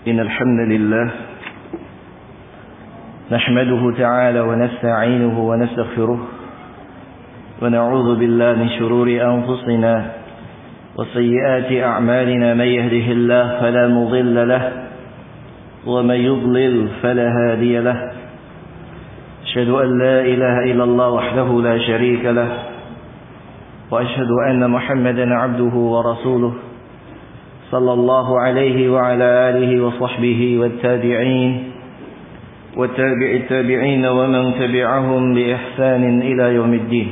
إن الحمد لله نحمده تعالى ونستعينه ونستغفره ونعوذ بالله من شرور أنفسنا وسيئات أعمالنا. من يهده الله فلا مضل له ومن يضلل فلا هادي له. أشهد أن لا إله إلا الله وحده لا شريك له وأشهد أن محمدا عبده ورسوله صلى الله عليه وعلى آله وصحبه والتابعين والتابع التابعين ومن تبعهم بإحسان إلى يوم الدين.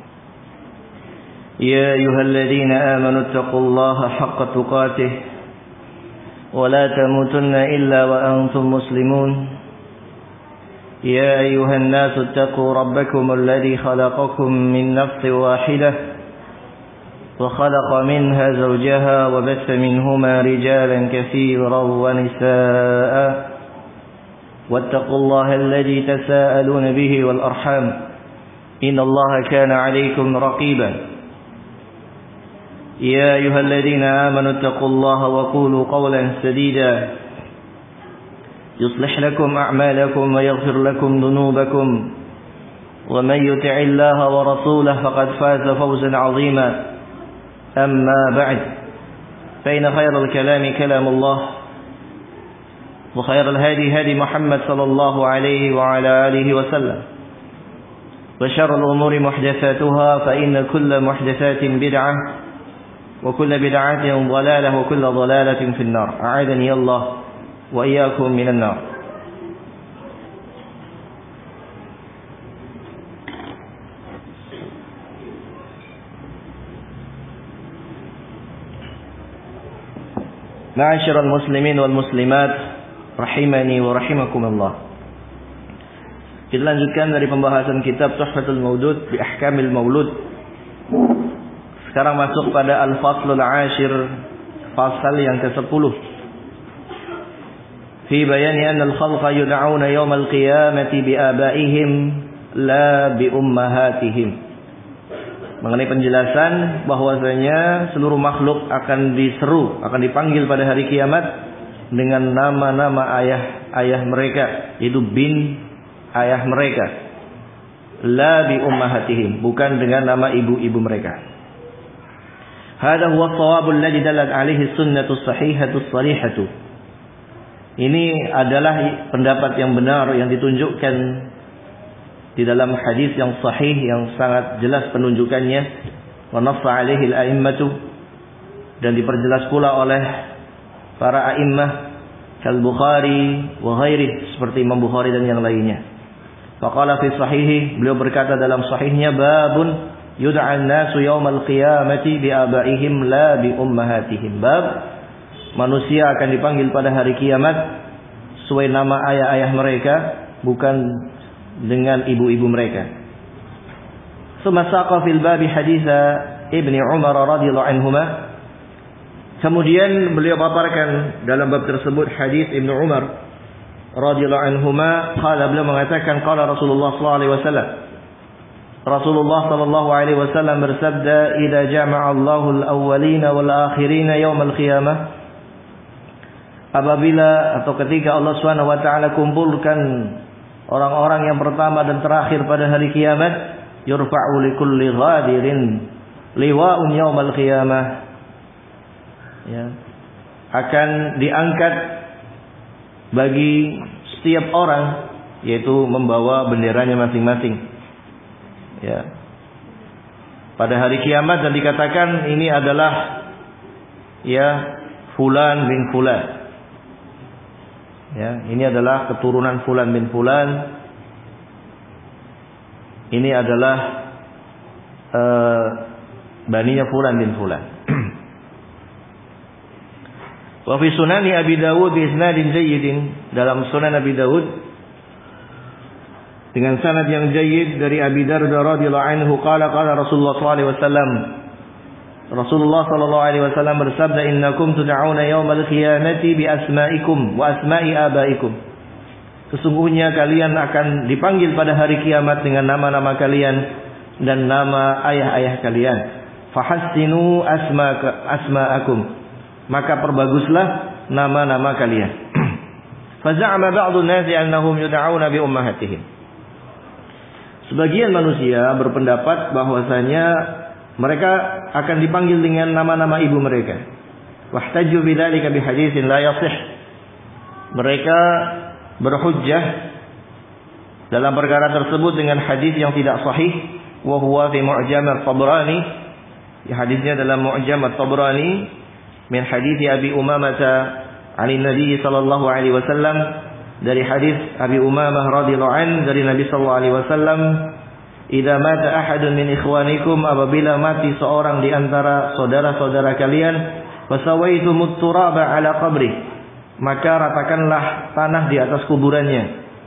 يا أيها الذين آمنوا اتقوا الله حق تقاته ولا تموتن إلا وأنتم مسلمون. يا أيها الناس اتقوا ربكم الذي خلقكم من نفس واحدة وخلق منها زوجها وبث منهما رجالا كثيرا ونساء واتقوا الله الذي تساءلون به والأرحام إن الله كان عليكم رقيبا. يا أيها الذين آمنوا اتقوا الله وقولوا قولا سديدا يصلح لكم أعمالكم ويغفر لكم ذنوبكم ومن يطع الله ورسوله فقد فاز فوزا عظيما. أما بعد فإن خير الكلام كلام الله وخير الهدي هدي محمد صلى الله عليه وعلى آله وسلم وشر الأمور محدثاتها فإن كل محدثات بدعة وكل بدعة ضلالة وكل ضلالة في النار. أعاذني الله وإياكم من النار. Ma'asyiral muslimin wal muslimat rahimani wa rahimakumullah. Kita lanjutkan dari pembahasan kitab Tuhfatul Maudud bi Ahkamil Maulud. Sekarang masuk pada Al-Faslul Ashir, fasal yang ke-10. Fi bayani anna al-khalqa yud'auna yawmal qiyamati bi abaihim la bi ummahatihim. Mengenai penjelasan bahwasanya seluruh makhluk akan diseru, akan dipanggil pada hari kiamat dengan nama-nama ayah mereka, yaitu bin ayah mereka. La bi ummahatihim, bukan dengan nama ibu-ibu mereka. Hadha huwa ash-shawabul ladzi dallat alaihi sunnatu sahihatu sharihatu. Ini adalah pendapat yang benar yang ditunjukkan di dalam hadis yang sahih yang sangat jelas penunjukannya, wa nassa alaihi al-a'immatu, dan diperjelas pula oleh para a'immah kal Bukhari wa ghairi, seperti Imam Bukhari dan yang lainnya. Faqala fi sahihi, beliau berkata dalam sahihnya, babun yud'an nasu yaumal qiyamati bi abaihim la bi ummahatihim. Bab manusia akan dipanggil pada hari kiamat sesuai nama ayah-ayah mereka, bukan dengan ibu-ibu mereka. Summa fil babi haditha Ibnu Umar radhiyallahu anhuma. Kemudian beliau paparkan dalam bab tersebut hadis Ibnu Umar radhiyallahu anhuma, qala, beliau mengatakan qala Rasulullah sallallahu alaihi wasallam. Rasulullah sallallahu alaihi wasallam bersabda, "Idza jama'a Allahu al-awwalina wal akhirina yaumal qiyamah." Apabila atau ketika Allah Subhanahu wa taala kumpulkan orang-orang yang pertama dan terakhir pada hari kiamat, yurfa'u likulli ghadirin liwa'un yaumal qiyamah. Ya. Akan diangkat bagi setiap orang, yaitu membawa benderanya masing-masing. Ya. Pada hari kiamat, dan dikatakan ini adalah ya fulan bin fulan. Ya, ini adalah keturunan fulan bin fulan. Ini adalah baninya fulan bin fulan. Wa fi sunani Abi Dawud bi isnadin jayyidin, dalam sunan Abi Dawud dengan sanad yang jayyid dari Abi Darda radhiyallahu anhu, qala Rasulullah sallallahu alaihi wasallam, Rasulullah sallallahu alaihi wasallam bersabda, "Innakum tud'auna yaumal qiyamati bi asma'ikum wa asma'i abaikum." Sesungguhnya kalian akan dipanggil pada hari kiamat dengan nama-nama kalian dan nama ayah-ayah kalian. Fahassinu asma'akum. Maka perbaguslah nama-nama kalian. Faza'ama ba'dun nasi annahum yud'auna bi ummahatihim. Sebagian manusia berpendapat bahwasanya mereka akan dipanggil dengan nama-nama ibu mereka. Wahtaju bidzalika bihaditsin la yashih. Mereka berhujjah dalam perkara tersebut dengan hadis yang tidak sahih, wa huwa fi Mu'jam at-Tabrani. Ya, hadisnya dalam Mu'jam at-Tabrani min hadis Abi Umamah Ali Nabi sallallahu alaihi wasallam, dari hadis Abi Umamah radhiyallahu an dari Nabi sallallahu alaihi wasallam, idza mata ahadun min ikhwanikum, apabila mati seorang di antara saudara-saudara kalian, fasawaitumut turaba ala qabri, maka ratakanlah tanah di atas kuburannya,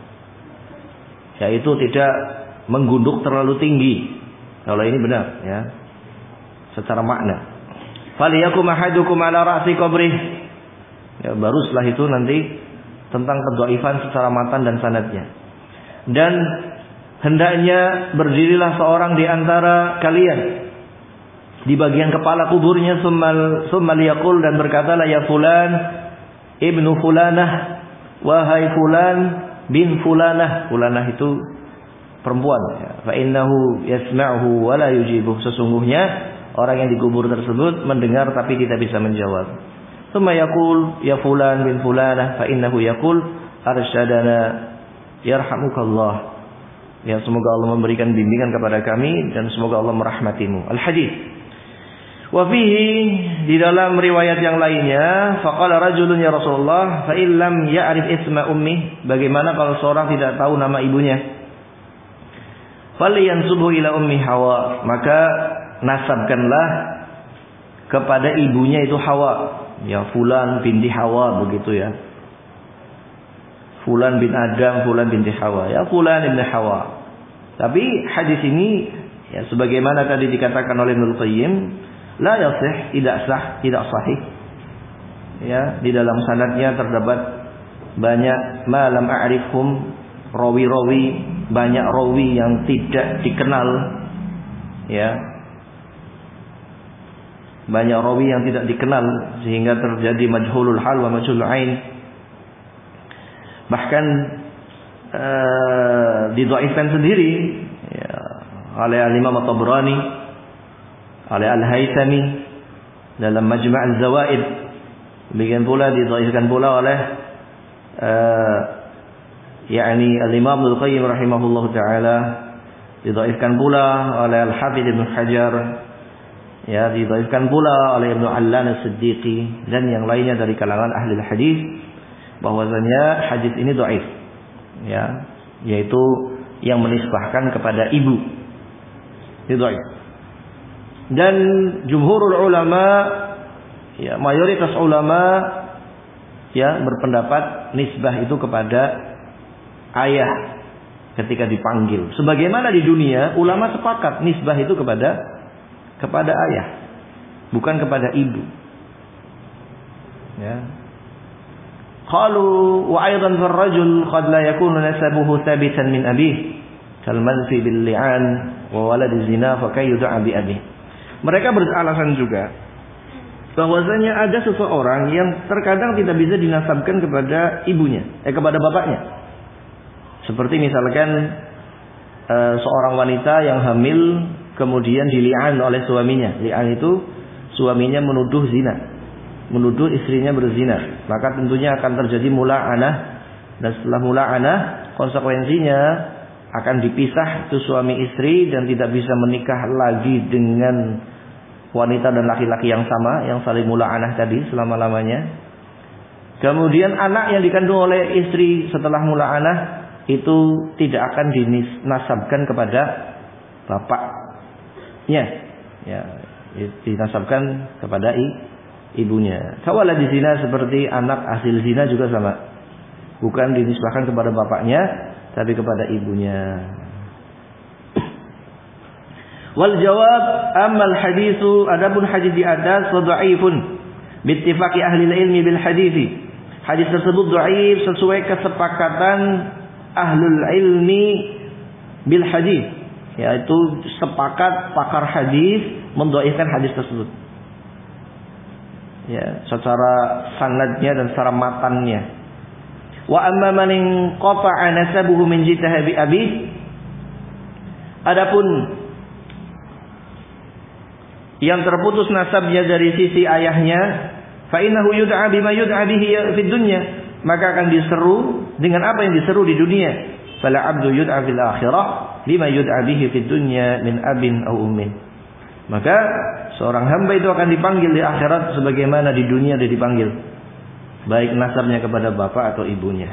yaitu tidak menggunduk terlalu tinggi. Kalau ini benar ya, secara makna. Faliyakum ahadukum ala ra'si qabri, ya, baru setelah itu nanti tentang kedhaifan secara matan dan sanadnya. Dan hendaknya berdirilah seorang di antara kalian di bagian kepala kuburnya, summa liyaqul, dan berkatalah, ya fulan ibnu fulanah, wahai fulan bin fulanah. Fulanah itu perempuan, ya. Fa innahu yasma'uhu wa la yujibuh, sesungguhnya orang yang dikubur tersebut mendengar tapi tidak bisa menjawab. Summa yaqul ya fulan bin fulanah, fa innahu yaqul arsyadana yarhamukallah, ya, semoga Allah memberikan bimbingan kepada kami dan semoga Allah merahmatimu. Al-hadis. Wa fihi, di dalam riwayat yang lainnya, faqala rajulun ya Rasulullah, fa illam ya'rif isma ummi, bagaimana kalau seorang tidak tahu nama ibunya? Falyansubu ila ummi Hawa, maka nasabkanlah kepada ibunya itu Hawa, ya, fulan binti Hawa, begitu ya. Fulan bin Adam, fulan binti Hawa, ya, fulan ibn Hawa. Tapi hadis ini, ya, sebagaimana tadi dikatakan oleh Ibnu Qayyim, la yasih, tidak sah, tidak sahih. Ya, di dalam sanadnya terdapat banyak malam a'rifhum, rawi-rawi, banyak rawi yang tidak dikenal, ya. Banyak rawi yang tidak dikenal sehingga terjadi majhulul hal wa majhulul ain. Bahkan didhaifkan sendiri, ya, oleh Al-Imam At-Tabrani, oleh Al-Haythami dalam Majma' Al-Zawaid. Demikian pula didhaifkan pula oleh yakni Al-Imam Al-Qayyim rahimahullahu taala, didhaifkan pula oleh Al-Hafidz Ibnu Hajar, ya, didhaifkan pula oleh Ibnu Allan As-Siddiqi dan yang lainnya dari kalangan ahli hadis, bahwasanya hadis ini dhaif, ya, yaitu yang menisbahkan kepada ibu, itu dhaif. Dan jumhurul ulama, ya, mayoritas ulama, ya, berpendapat nisbah itu kepada ayah ketika dipanggil. Sebagaimana di dunia ulama sepakat nisbah itu kepada ayah, bukan kepada ibu. Ya. Qalu wa aidan fil rajul qad la yakunu nasabuhu thabitan min abih kal manfi bil li'an wa walad zina fa kay yud'a bi abih. Mereka beralasan juga bahwasanya ada seseorang yang terkadang tidak bisa dinasabkan kepada ibunya, kepada bapaknya. Seperti misalkan seorang wanita yang hamil kemudian dili'an oleh suaminya. Li'an itu suaminya menuduh zina, menuduh istrinya berzina, maka tentunya akan terjadi mula'anah, dan setelah mula'anah konsekuensinya akan dipisah itu suami istri dan tidak bisa menikah lagi dengan wanita dan laki-laki yang sama yang saling mula'anah tadi selama-lamanya. Kemudian anak yang dikandung oleh istri setelah mula'anah itu tidak akan dinasabkan kepada bapaknya, ya, dinasabkan kepada ibunya. Kawala di zina, seperti anak hasil zina juga sama, bukan dinisbahkan kepada bapaknya tapi kepada ibunya. Wal jawab, ammal haditsu, adapun hadis di atas, wa dhaifun bittifaqi ahli ilmi bil hadits. Hadis tersebut dhaif sesuai kesepakatan ahlul ilmi bil hadits, yaitu sepakat pakar hadis mendhaifkan hadis tersebut. Ya, secara sanadnya dan secara matannya. Wa amma man inqata'a nasabuhu min jihati abih, adapun yang terputus nasabnya dari sisi ayahnya, fa innahu yud'a bima yud'a bihi fid dunya, maka akan diseru dengan apa yang diseru di dunia. Fala 'abdu yud'a fil akhirah bima yud'a bihi fid dunya min abin aw ummin. Maka seorang hamba itu akan dipanggil di akhirat sebagaimana di dunia dia dipanggil, baik nasabnya kepada bapak atau ibunya.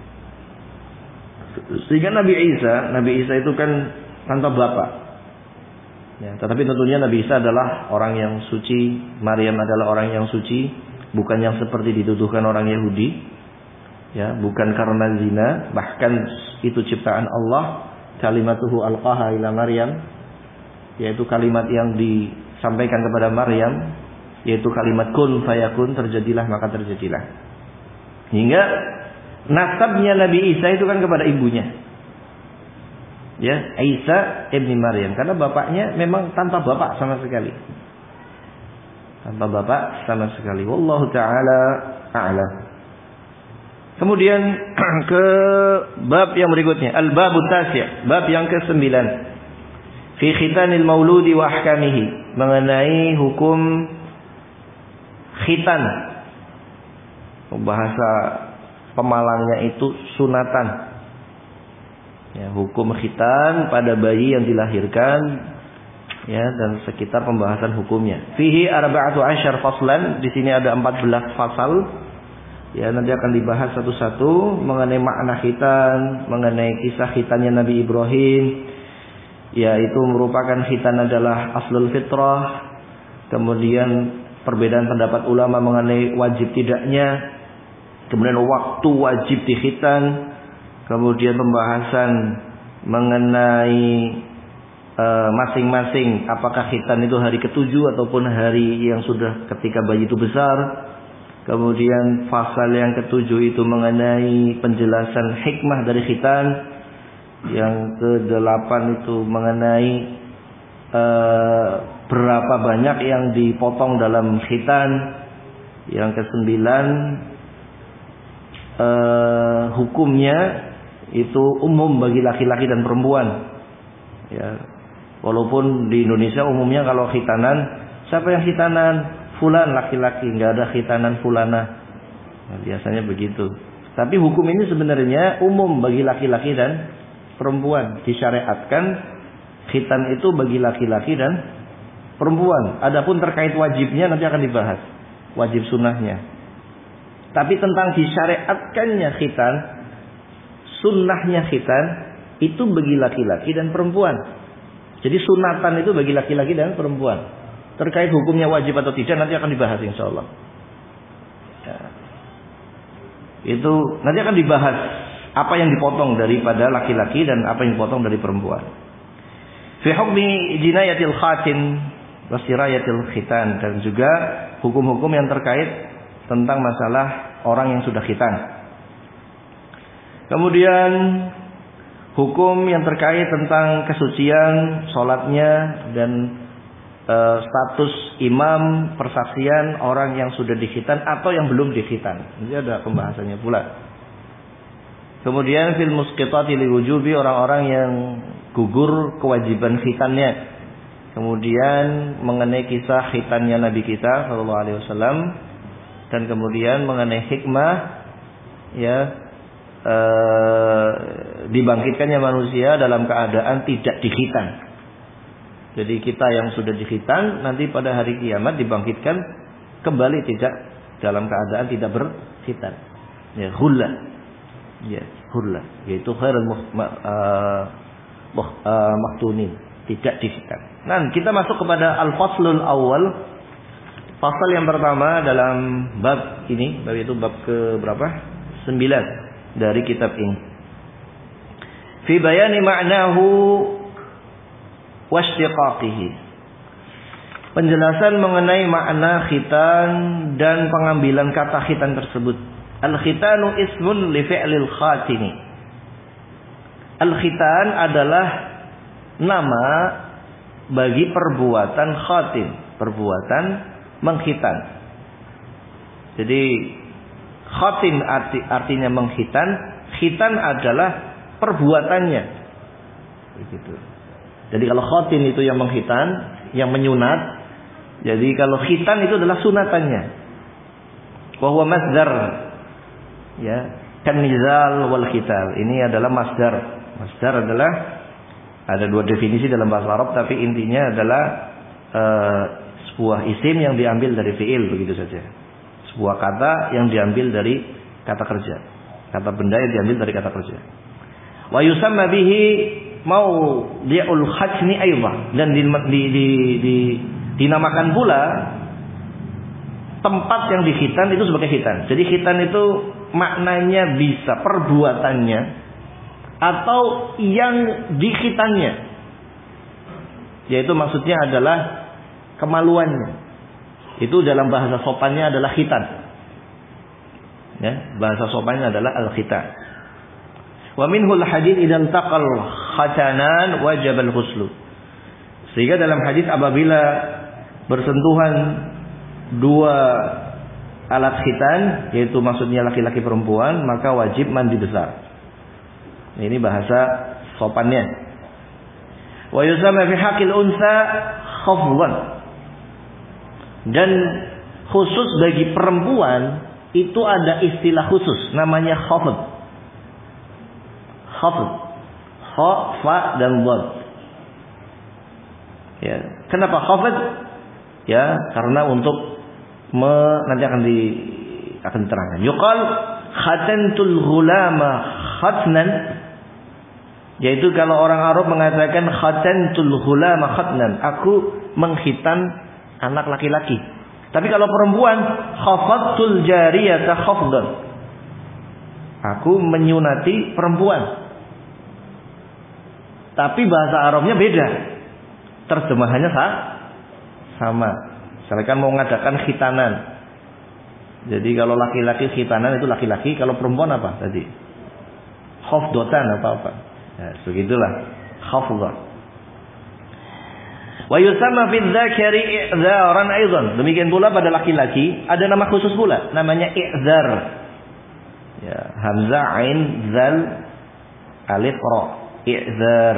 Sehingga Nabi Isa itu kan tanpa bapak. Ya, tetapi tentunya Nabi Isa adalah orang yang suci, Maryam adalah orang yang suci, bukan yang seperti dituduhkan orang Yahudi. Ya, bukan karena zina, bahkan itu ciptaan Allah, kalimatuhu alqaha ila Maryam, yaitu kalimat yang disampaikan kepada Maryam, yaitu kalimat kun fayakun, terjadilah maka terjadilah. Hingga nasabnya Nabi Isa itu kan kepada ibunya, ya, Isa ibni Maryam, karena bapaknya memang tanpa bapak sama sekali, tanpa bapak sama sekali. Wallahu taala a'lam. Kemudian ke bab yang berikutnya, al-babut tasi', bab yang ke-9, fi khitanil mauludi wa ahkamihi, mengenai hukum khitan. Bahasa pemalangnya itu sunatan. Ya, hukum khitan pada bayi yang dilahirkan, ya, dan sekitar pembahasan hukumnya. Fihi 14 faslan, di sini ada 14 fasal. Ya, nanti akan dibahas satu-satu mengenai makna khitan, mengenai kisah khitannya Nabi Ibrahim, yaitu merupakan khitan adalah aslul fitrah. Kemudian perbedaan pendapat ulama mengenai wajib tidaknya, kemudian waktu wajib dikhitan, kemudian pembahasan mengenai masing-masing, apakah khitan itu hari ke-7 ataupun hari yang sudah ketika bayi itu besar. Kemudian fasal yang ke-7 itu mengenai penjelasan hikmah dari khitan. Yang ke-8 itu mengenai berapa banyak yang dipotong dalam khitan. Yang ke-9 hukumnya itu umum bagi laki-laki dan perempuan. Ya, walaupun di Indonesia umumnya kalau khitanan, siapa yang khitanan? Fulan, laki-laki, nggak ada khitanan fulana. Nah, biasanya begitu. Tapi hukum ini sebenarnya umum bagi laki-laki dan perempuan. Disyariatkan khitan itu bagi laki-laki dan perempuan. Adapun terkait wajibnya nanti akan dibahas, wajib sunnahnya. Tapi tentang disyariatkannya khitan, sunnahnya khitan itu bagi laki-laki dan perempuan. Jadi sunatan itu bagi laki-laki dan perempuan. Terkait hukumnya wajib atau tidak nanti akan dibahas insyaallah. Ya. Itu nanti akan dibahas apa yang dipotong daripada laki-laki dan apa yang dipotong dari perempuan. Fi hukmi jinayatil khatin wa sirayatil khitan, dan juga hukum-hukum yang terkait tentang masalah orang yang sudah khitan. Kemudian hukum yang terkait tentang kesucian salatnya dan status imam, persaksian orang yang sudah dikhitan atau yang belum dikhitan. Ini ada pembahasannya pula. Kemudian fil musqitati li wujubi, orang-orang yang gugur kewajiban khitannya. Kemudian mengenai kisah khitannya Nabi kita sallallahu alaihi wasallam, dan kemudian mengenai hikmah, ya, dibangkitkannya manusia dalam keadaan tidak dikhitan. Jadi kita yang sudah dikhitan nanti pada hari kiamat dibangkitkan kembali tidak dalam keadaan tidak berkhitan. Ya, hulla. Ya, hulla, yaitu khairul maktunin, tidak dikhitan. Nah, kita masuk kepada al-faslul awal. Fasal yang pertama dalam bab ini, bab itu bab ke berapa? 9 dari kitab ini. Fi bayani ma'nahu wastiqaqihi. Penjelasan mengenai makna khitan dan pengambilan kata khitan tersebut. Al-khitanu ismun li fi'lil khatini. Al-khitan adalah nama bagi perbuatan khatin, perbuatan mengkhitan. Jadi Khatin artinya mengkhitan. Khitan adalah perbuatannya. Begitu. Jadi kalau khatin itu yang mengkhitan, yang menyunat. Jadi kalau khitan itu adalah sunatannya. Wa huwa masdar. Ya, kanizal wal khital. Ini adalah masdar. Masdar adalah ada dua definisi dalam bahasa Arab, tapi intinya adalah sebuah isim yang diambil dari fi'il, begitu saja. Sebuah kata yang diambil dari kata kerja. Kata benda yang diambil dari kata kerja. Wa yusamma bihi mawdi'ul khajni aidha, dan dinamakan pula tempat yang dikhitan itu sebagai khitan. Jadi khitan itu maknanya bisa perbuatannya atau yang dikhitannya. Yaitu maksudnya adalah kemaluannya. Itu dalam bahasa sopannya adalah khitan. Ya, bahasa sopannya adalah al-khitan. Wa minhul hadits idzal taqal khatanan wajib al-ghusl. Sehingga dalam hadis apabila bersentuhan dua alat khitan, yaitu maksudnya laki-laki perempuan, maka wajib mandi besar. Ini bahasa sopannya. Wa yusamma fi haqqil unsa khafdhan. Dan khusus bagi perempuan itu ada istilah khusus namanya khafd. Khafd. Kha, fa dan dhad. Ya, kenapa khafd? Ya, karena untuk nanti akan diterangkan. Yuqal khatantul ghulama khatnan, yaitu kalau orang Arab mengatakan khatantul ghulama khatnan, aku mengkhitan anak laki-laki. Tapi kalau perempuan, khafadtul jariyata khafdan, aku menyunati perempuan. Tapi bahasa Arabnya beda, terjemahannya sama. Misalkan mau mengadakan khitanan, jadi kalau laki-laki khitanan itu laki-laki, kalau perempuan apa tadi? Khafdatan apa-apa. Ya, begitulah khafdah. Wa yusamma fi dzakari i'dzaran aidan. Demikian pula pada laki-laki ada nama khusus pula, namanya i'dzar. Ya, hamzah ain zal alif ra. I'dzar.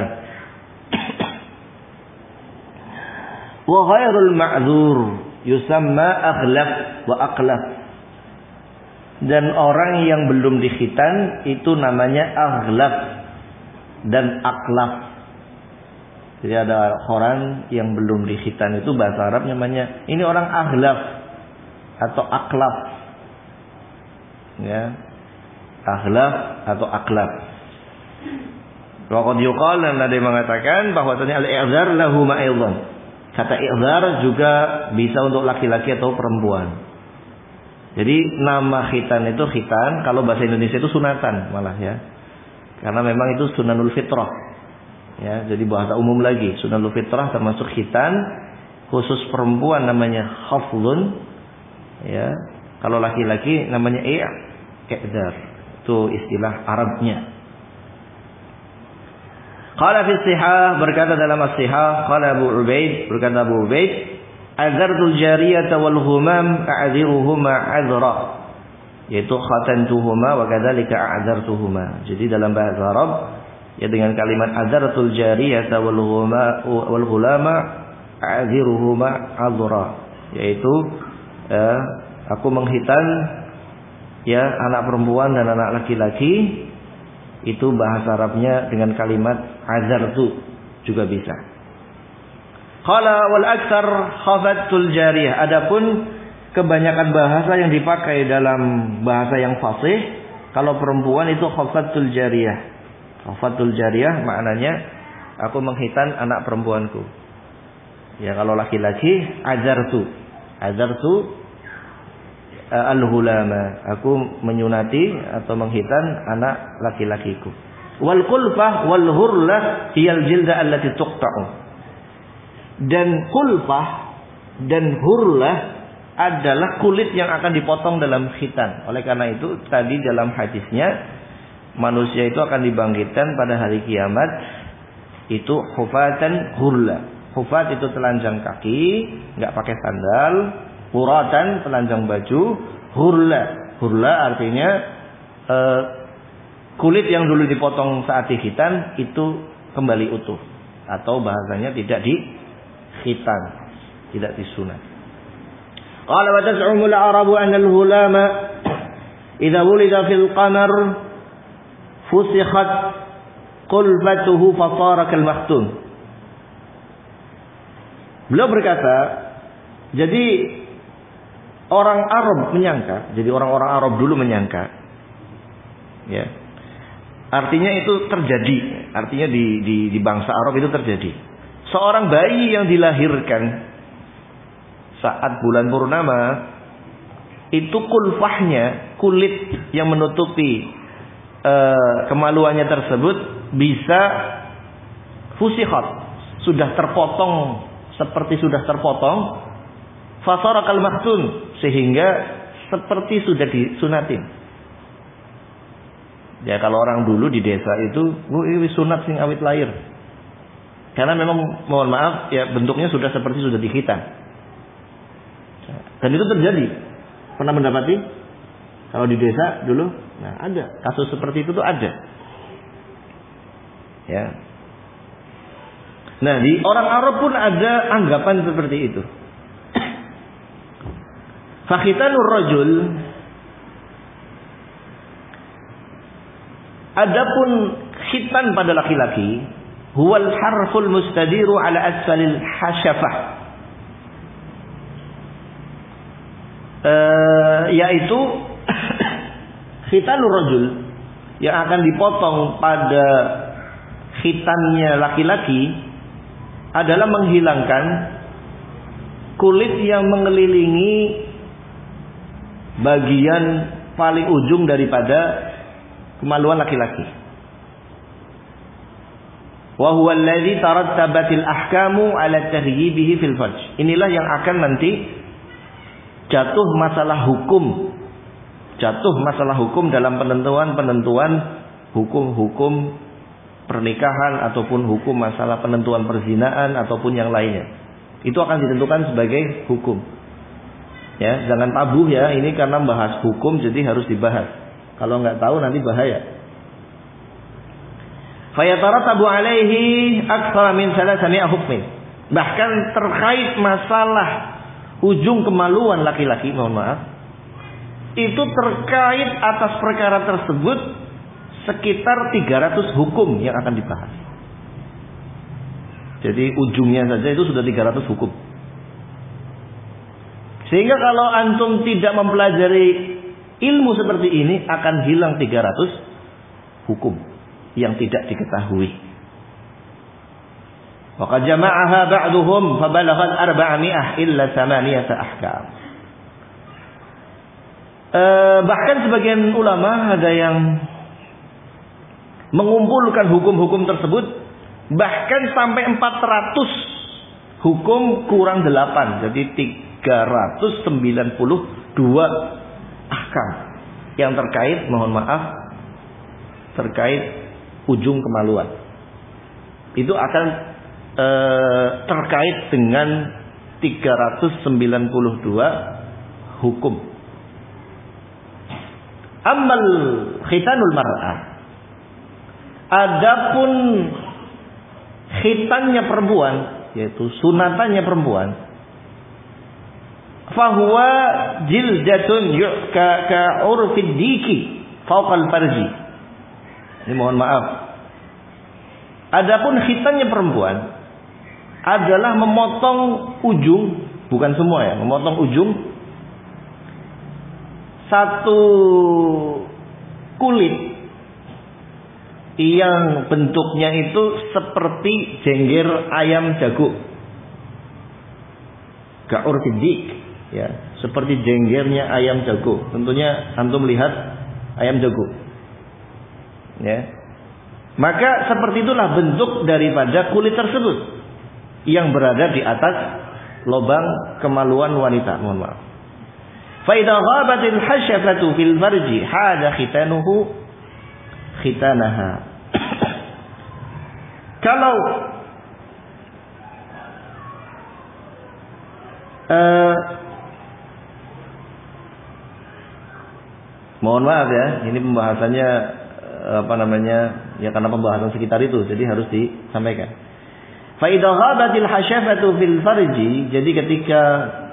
Wa ghairul ma'dzur yusamma aghlaf wa aqlaf. Dan orang yang belum dikhitan itu namanya aghlaf dan aqlaf. Jadi ada orang yang belum dikhitan itu bahasa Arab namanya, ini orang aghlaf atau aklaf. Ya. Aghlaf atau aklaf. Wa qad yuqal, dan ada yang mengatakan bahwasanya al-i'dzar lahu ma'idhan. Kata i'dzar juga bisa untuk laki-laki atau perempuan. Jadi nama khitan itu khitan, kalau bahasa Indonesia itu sunatan malah ya. Karena memang itu sunanul fitrah. Ya, jadi bahasa umum lagi, sunanul fitrah termasuk khitan, khusus perempuan namanya khafdun. Ya, kalau laki-laki namanya i'dzar. Itu istilah Arabnya. Qala fi sihah, berkata dalam as-sihah, qala Abu Ubaid, berkata Abu Ubaid, azartul jariyata wal humam a'dziruhuma 'adzra. Yaitu khatantuhuma wa kadzalika a'dzartuhuma. Jadi dalam bahasa Arab ya dengan kalimat adzaratul jariyata wal ghulama a'dziruhuma 'adzra, yaitu aku menghitan ya anak perempuan dan anak laki-laki, itu bahasa Arabnya dengan kalimat adzartu juga bisa. Qala wal aktsar khafatul jariyah. Adapun kebanyakan bahasa yang dipakai dalam bahasa yang fasih, kalau perempuan itu khafatul jariyah. Khafatul jariyah maknanya aku menghitan anak perempuanku. Ya kalau laki-laki azartu. Azartu al-hulama. Aku menyunati atau menghitan anak laki-lakiku. Wal qulfah wal hurlah hiyal jilda allati tuqta'u. Dan qulfah dan hurlah adalah kulit yang akan dipotong dalam khitan. Oleh karena itu tadi dalam hadisnya manusia itu akan dibangkitkan pada hari kiamat itu hufatan hurla. Hufat itu telanjang kaki, nggak pakai sandal. Huratan telanjang baju. Hurla. Hurla artinya kulit yang dulu dipotong saat dikhitan itu kembali utuh, atau bahasanya tidak dikhitan, tidak disunat. Qala wa tas'umu al-arabu anna al-hulama idza wulida fil qamar fusikhat qulbatuhu fa sara kal makhtun. Beliau berkata, jadi orang Arab menyangka, jadi orang-orang Arab dulu menyangka, ya, artinya itu terjadi, artinya di bangsa Arab itu terjadi. Seorang bayi yang dilahirkan saat bulan purnama itu kulfahnya, kulit yang menutupi kemaluannya tersebut bisa fusikhat, sudah terpotong, seperti sudah terpotong, fasara kal makhtun, sehingga seperti sudah disunatin. Ya kalau orang dulu di desa itu, ini sunat sing awit lahir. Karena memang mohon maaf ya bentuknya sudah seperti sudah dikhitan. Dan itu terjadi. Pernah mendapati? Kalau di desa dulu, nah ada kasus seperti itu tuh ada. Ya. Nah di orang Arab pun ada anggapan seperti itu. Fakhitanur rajul, adapun khitan pada laki-laki, huwal harful mustadiru ala asfalil hasyafah, yaitu khitanur rajul yang akan dipotong pada khitannya laki-laki adalah menghilangkan kulit yang mengelilingi bagian paling ujung daripada kemaluan laki-laki. Wa huwa alladhi tarattabatil ahkamu ala taghyibihi fil farj. Inilah yang akan nanti jatuh masalah hukum dalam penentuan hukum pernikahan ataupun hukum masalah penentuan perzinaan ataupun yang lainnya. Itu akan ditentukan sebagai hukum. Ya, jangan tabu ya, ini karena bahas hukum jadi harus dibahas. Kalau nggak tahu nanti bahaya. Fayatarattabu alaihi aktsara min 300 hukmin. Bahkan terkait masalah ujung kemaluan laki-laki, mohon maaf, itu terkait atas perkara tersebut sekitar 300 hukum yang akan dibahas. Jadi ujungnya saja itu sudah 300 hukum. Sehingga kalau antum tidak mempelajari ilmu seperti ini akan hilang 300 hukum yang tidak diketahui. Wa qad jama'aha ba'duhum fa balaghat 400 illa 8 ahkam. Bahkan sebagian ulama ada yang mengumpulkan hukum-hukum tersebut bahkan sampai 400 hukum kurang 8, jadi 392 ahkam yang terkait, mohon maaf, terkait ujung kemaluan. Itu akan terkait dengan 392 hukum. Ammal khitanul mar'ah, adapun khitannya perempuan, yaitu sunatannya perempuan, fahuwa jildatun ka urfid diki fawqal farji. Ini mohon maaf. Adapun khitannya perempuan adalah memotong ujung, bukan semua ya, memotong ujung satu kulit yang bentuknya itu seperti jengger ayam jago. Ka urfid dik. Ya, seperti jenggernya ayam jago. Tentunya antum lihat ayam jago. Ya. Maka seperti itulah bentuk daripada kulit tersebut yang berada di atas lubang kemaluan wanita. Mohon maaf. Fa idza ghabatil hasyafatu fil farji hada khitanuhu khitanaha. Kalau Mohon maaf ya, ini pembahasannya ya karena pembahasan sekitar itu, jadi harus disampaikan. Fa idza ghabatil hasyafatu fil farji, jadi ketika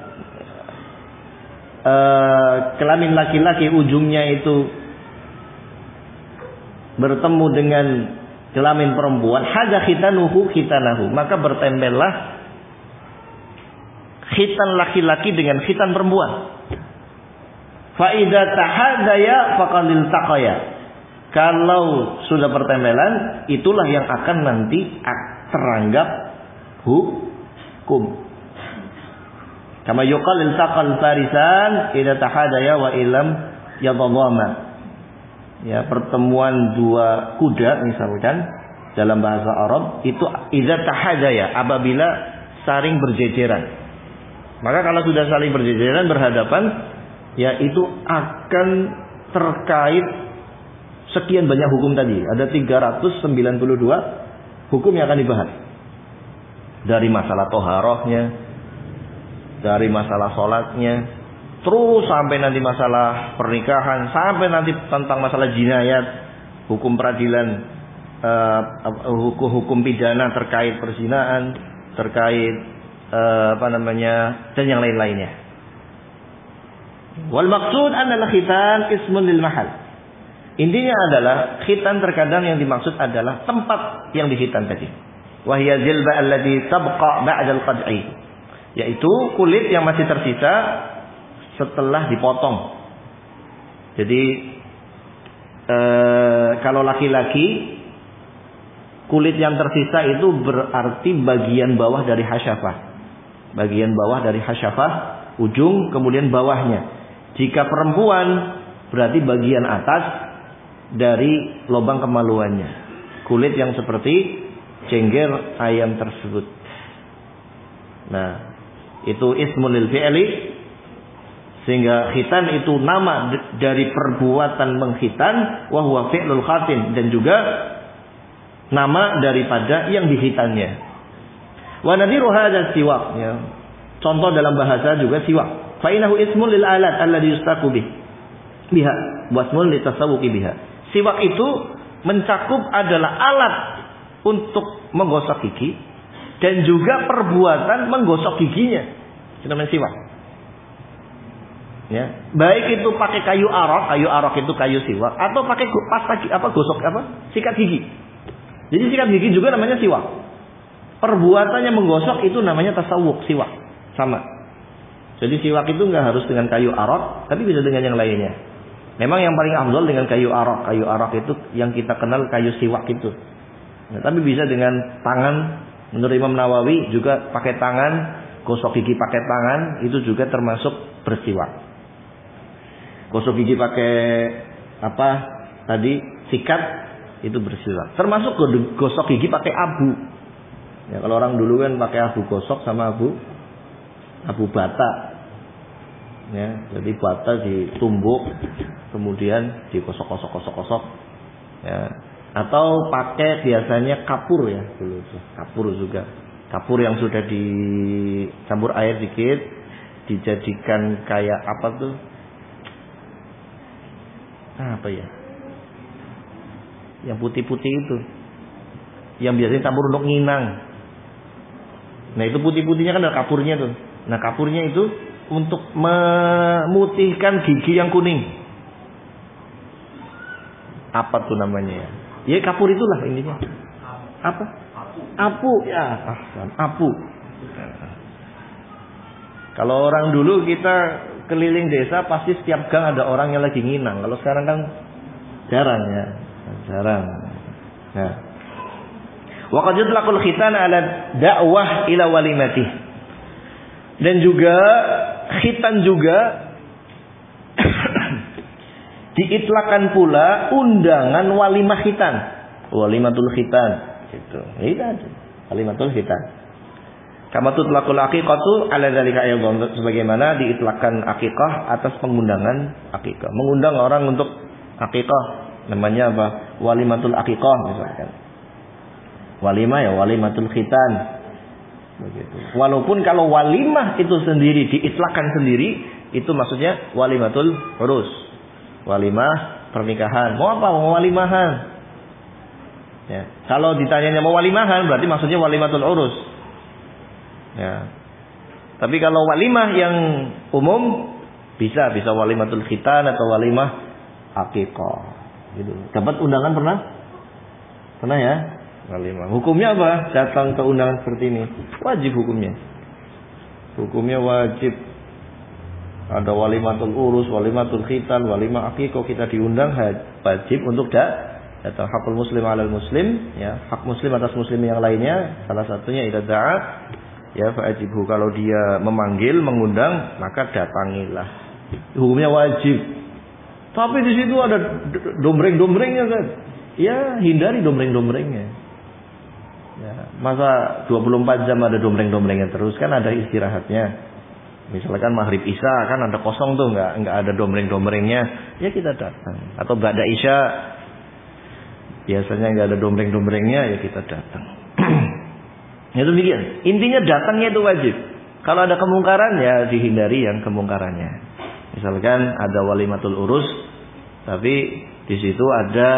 kelamin laki-laki ujungnya itu bertemu dengan kelamin perempuan, haja khitanuhu khitanahu, maka bertempellah khitan laki-laki dengan khitan perempuan. Fa idza tahadaya faqad iltaqaya. Kalau sudah pertempelan, itulah yang akan nanti teranggap hukum. Kama yuqal iltaqal farisan idza tahadaya wa illam yadhamma. Ya, pertemuan dua kuda misalkan dalam bahasa Arab itu idza tahadaya, apabila saling berjejeran. Maka kalau sudah saling berjejeran berhadapan, ya itu akan terkait sekian banyak hukum tadi. Ada 392 hukum yang akan dibahas. Dari masalah toharohnya, dari masalah sholatnya, terus sampai nanti masalah pernikahan, sampai nanti tentang masalah jinayat, hukum peradilan, hukum pidana terkait perzinaan, terkait dan yang lain-lainnya. Wal maksud adalah khitan ismun lil mahal. Intinya adalah khitan terkadang yang dimaksud adalah tempat yang dikhitan tadi. Wa hiya zilba allati tabqa ba'da al-qad'i. Yaitu kulit yang masih tersisa setelah dipotong. Jadi kalau laki-laki, kulit yang tersisa itu berarti bagian bawah dari hasyafah. Bagian bawah dari hasyafah, ujung kemudian bawahnya. Jika perempuan berarti bagian atas dari lubang kemaluannya. Kulit yang seperti cengger ayam tersebut. Nah, itu ismul lil fi'li, sehingga khitan itu nama dari perbuatan mengkhitan, wa huwa fi'lul khatin, dan juga nama daripada yang dikhitannya. Wa nadhiru hadzal siwak, ya. Contoh dalam bahasa juga siwak. Fa innahu ismul lil alat alladhi yustaqu biha wa ismul litasawwuqi biha. Siwak itu mencakup adalah alat untuk menggosok gigi dan juga perbuatan menggosok giginya. Itu namanya siwak. Ya, baik itu pakai kayu arok itu kayu siwak, atau pakai pasta sikat gigi. Jadi sikat gigi juga namanya siwak. Perbuatannya menggosok itu namanya tasawwuk, siwak. Sama. Jadi siwak itu nggak harus dengan kayu arok, tapi bisa dengan yang lainnya. Memang yang paling afdal dengan kayu arok. Kayu arok itu yang kita kenal kayu siwak itu. Nah, tapi bisa dengan tangan. Menurut Imam Nawawi juga pakai tangan, gosok gigi pakai tangan itu juga termasuk bersiwak. Gosok gigi pakai sikat itu bersiwak. Termasuk gosok gigi pakai abu. Ya, kalau orang dulu kan pakai abu gosok sama abu bata. Ya, jadi bata ditumbuk, kemudian digosok-gosok. Ya, atau pakai biasanya kapur ya dulu. Kapur juga. Kapur yang sudah dicampur air dikit, dijadikan kayak yang putih-putih itu, yang biasanya campur untuk nginang. Nah, itu putih-putihnya kan ada kapurnya tuh. Nah, kapurnya itu untuk memutihkan gigi yang kuning. Apa tuh namanya ya? Ya kapur itulah intinya. Apa? Apu ya, apu. Kalau orang dulu kita keliling desa pasti setiap gang ada orang yang lagi nginang. Kalau sekarang kan jarang ya. Jarang. Nah. Wa qad yutlaqul khitan 'ala da'wah ila walimati. Dan juga khitan juga diitlakan pula undangan walimah khitan. Walimatul khitan gitu. Itu walimatul khitan. Kama tutlaqul aqiqatu 'ala dzalika aydan, sebagaimana diitlakan akikah atas pengundangan akikah. Mengundang orang untuk akikah namanya apa? Walimatul akikah misalkan. Walimah ya walimatul khitan. Begitu. Walaupun kalau walimah itu sendiri diitlakan sendiri, itu maksudnya walimatul urus. walimah pernikahan. Mau apa? Mau walimahan. Ya. Kalau ditanyanya mau walimahan berarti maksudnya walimatul urus. Ya. Tapi kalau walimah yang umum bisa walimatul khitan atau walimah aqiqah. Gitu. Dapat undangan pernah? Pernah ya? Walimah. Hukumnya apa? Datang ke undangan seperti ini. Wajib hukumnya. Hukumnya wajib. Ada walimatul urus, walimatul khitan, walimah aqiqah, kita diundang wajib untuk datang. Hakul muslim 'alal muslim, ya, hak muslim atas muslim yang lainnya, salah satunya idza da'a, ya fa'ajibhu, kalau dia memanggil, mengundang, maka datangilah. Hukumnya wajib. Tapi di situ ada dombreng-dombrengnya kan. Ya, hindari dombreng-dombrengnya. Ya, masa 24 jam ada dombreng-dombrengnya terus, kan ada istirahatnya. Misalkan maghrib isya kan ada kosong tuh, nggak ada dombreng-dombrengnya, ya kita datang. Atau ba'da isya biasanya nggak ada dombreng-dombrengnya, ya kita datang. Ya demikian. Intinya datangnya itu wajib. Kalau ada kemungkaran ya dihindari yang kemungkarannya. Misalkan ada walimatul urus, tapi di situ ada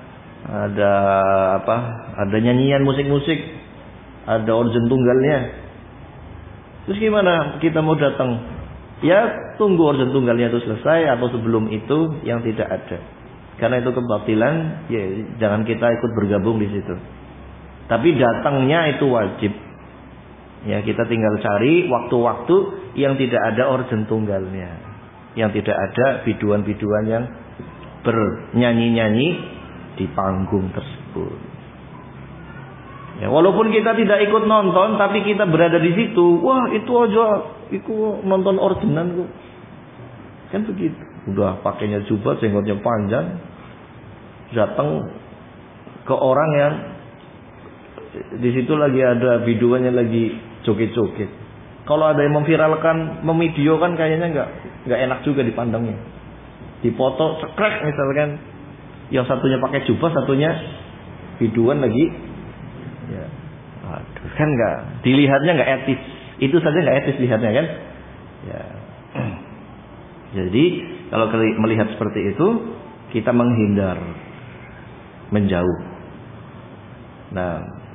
nyanyian musik-musik, ada organ tunggalnya. Terus gimana kita mau datang? Ya tunggu organ tunggalnya itu selesai atau sebelum itu yang tidak ada. Karena itu kebatilan, ya jangan kita ikut bergabung di situ. Tapi datangnya itu wajib. Ya kita tinggal cari waktu-waktu yang tidak ada organ tunggalnya, yang tidak ada biduan-biduan yang bernyanyi-nyanyi di panggung tersebut. Ya, walaupun kita tidak ikut nonton, tapi kita berada di situ. Wah, itu nonton ordenan kok. Kan begitu. Udah pakainya jubah, jenggotnya panjang, datang ke orang yang di situ lagi ada biduannya lagi joget-joget. Kalau ada yang memviralkan, memvideokan, kayaknya nggak enak juga dipandangnya. Dipoto cekrek misalkan, yang satunya pakai jubah, satunya biduan lagi. Ya, aduh, kan nggak dilihatnya nggak etis, itu saja nggak etis lihatnya kan. Ya, jadi kalau melihat seperti itu kita menghindar, menjauh. Nah,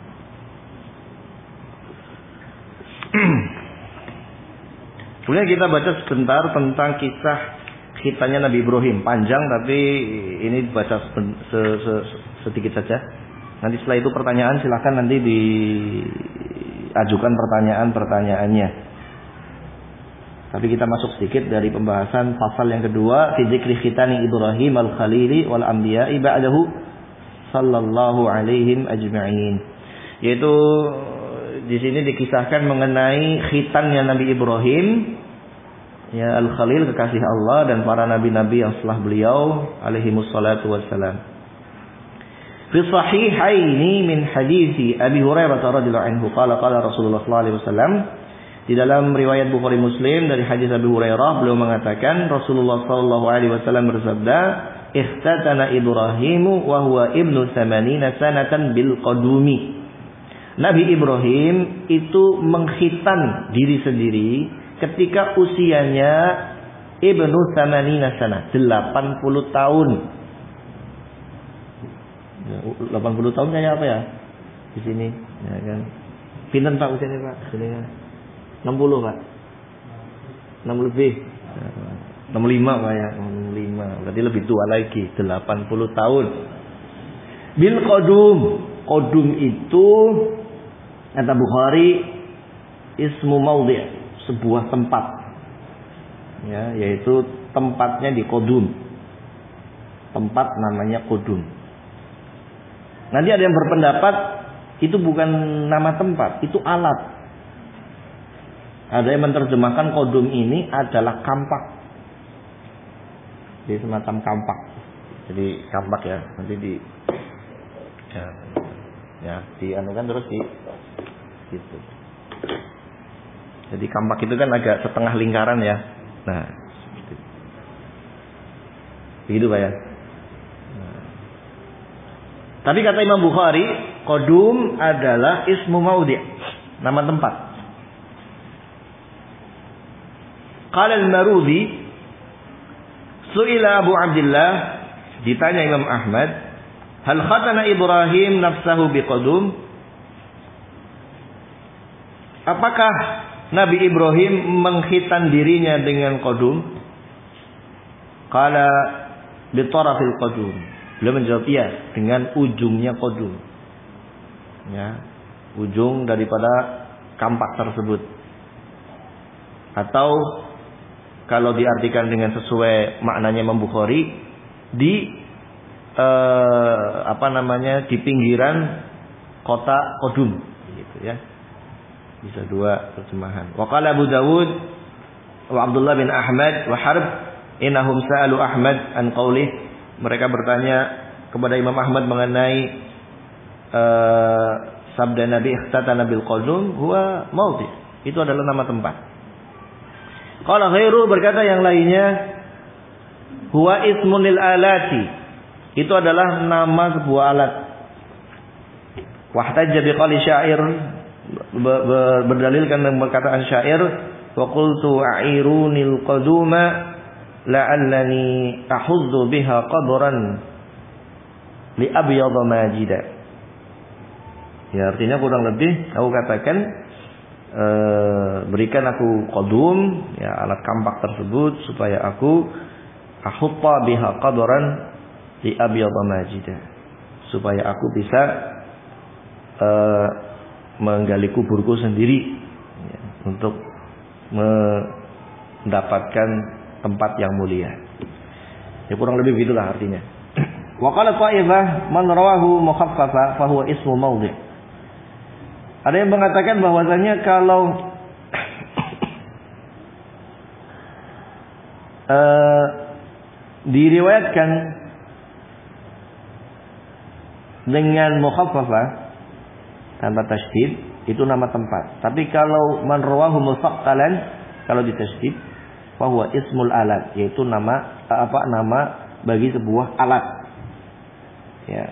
kemudian kita baca sebentar tentang kisah khitannya Nabi Ibrahim, panjang tapi ini baca sedikit saja. Nanti setelah itu pertanyaan silahkan nanti diajukan pertanyaannya. Tapi kita masuk sedikit dari pembahasan pasal yang kedua, fi dzikri khitani Ibrahim al-Khalili wal anbiya'i ba'dahu sallallahu alaihim ajma'in. Yaitu di sini dikisahkan mengenai khitannya Nabi Ibrahim, ya al-Khalil, kekasih Allah, dan para nabi-nabi yang setelah beliau alaihimus salatu wassalam. Fi sahihaini min hadits Abi Hurairah radhiyallahu anhu qala Rasulullah sallallahu alaihi wasallam, di dalam riwayat Bukhari Muslim dari hadis Abi Hurairah, beliau mengatakan Rasulullah sallallahu alaihi wasallam bersabda, "Ihtatana Ibrahimu wa huwa ibnu 80 sanatan bil qadumi." Nabi Ibrahim itu mengkhitan diri sendiri ketika usianya ibnu 80 sanah, 80 tahun. 80 tahun kayak apa ya? Di sini, ya kan. Pinten Pak usianya Pak? Sini kan. 60 Pak. 6 lebih. 65 Pak ya, 65. Berarti lebih tua lagi, 80 tahun. Bil qadum. Qadum itu kata Bukhari ismu maudhi', sebuah tempat. Ya, yaitu tempatnya di qadum. Tempat namanya qadum. Nanti ada yang berpendapat itu bukan nama tempat, itu alat. Ada yang menerjemahkan qadum ini adalah kampak. Jadi semacam kampak. Jadi kampak ya, nanti dianukan terus gitu. Jadi kampak itu kan agak setengah lingkaran ya. Nah, begitu Pak ya. Tapi kata Imam Bukhari, qadum adalah ismu maudhi', nama tempat. Qala al-Marudhi, Su'ila Abu Abdullah, ditanya Imam Ahmad, hal khatana Ibrahim nafsahu biqadum? Apakah Nabi Ibrahim mengkhitan dirinya dengan qadum? Qala bi tarafil qadum. Beliau menjawab iya, dengan ujungnya qadum. Ya, ujung daripada kampak tersebut. Atau kalau diartikan dengan sesuai maknanya Imam Bukhari, di di pinggiran kota Qadum, gitu ya. Bisa dua terjemahan. Wa qala Abu Dawud wa Abdullah bin Ahmad wa Harb innahum sa'alu Ahmad an qaulih. Mereka bertanya kepada Imam Ahmad mengenai sabda Nabi ikhtatana bil Qadum huwa mawdi'. Itu adalah nama tempat. Qala ghairu, berkata yang lainnya, huwa ismun lil alati. Itu adalah nama sebuah alat. Wahtajja biqali syair, berdalilkan dengan perkataan syair, wa qultu a'irunil qaduma la'allani ahuddu biha qabran li abyadha majida. Ya, artinya kurang lebih aku katakan, berikan aku qadum, ya, alat kampak tersebut, supaya aku ahutta biha qabran li abyadha majida, supaya aku bisa menggali kuburku sendiri, ya, untuk mendapatkan tempat yang mulia. Ya, kurang lebih begitulah artinya. Wa qala ta'ifah man rawahu mukhaffafa fa huwa ismu mawdi'. Ada yang mengatakan bahwasanya kalau diriwayatkan dengan mukhaffafa tanpa tasydid itu nama tempat. Tapi kalau man rawahu musaqqalan, kalau ditasydid fa huwa ismul alat, yaitu nama bagi sebuah alat. Ya.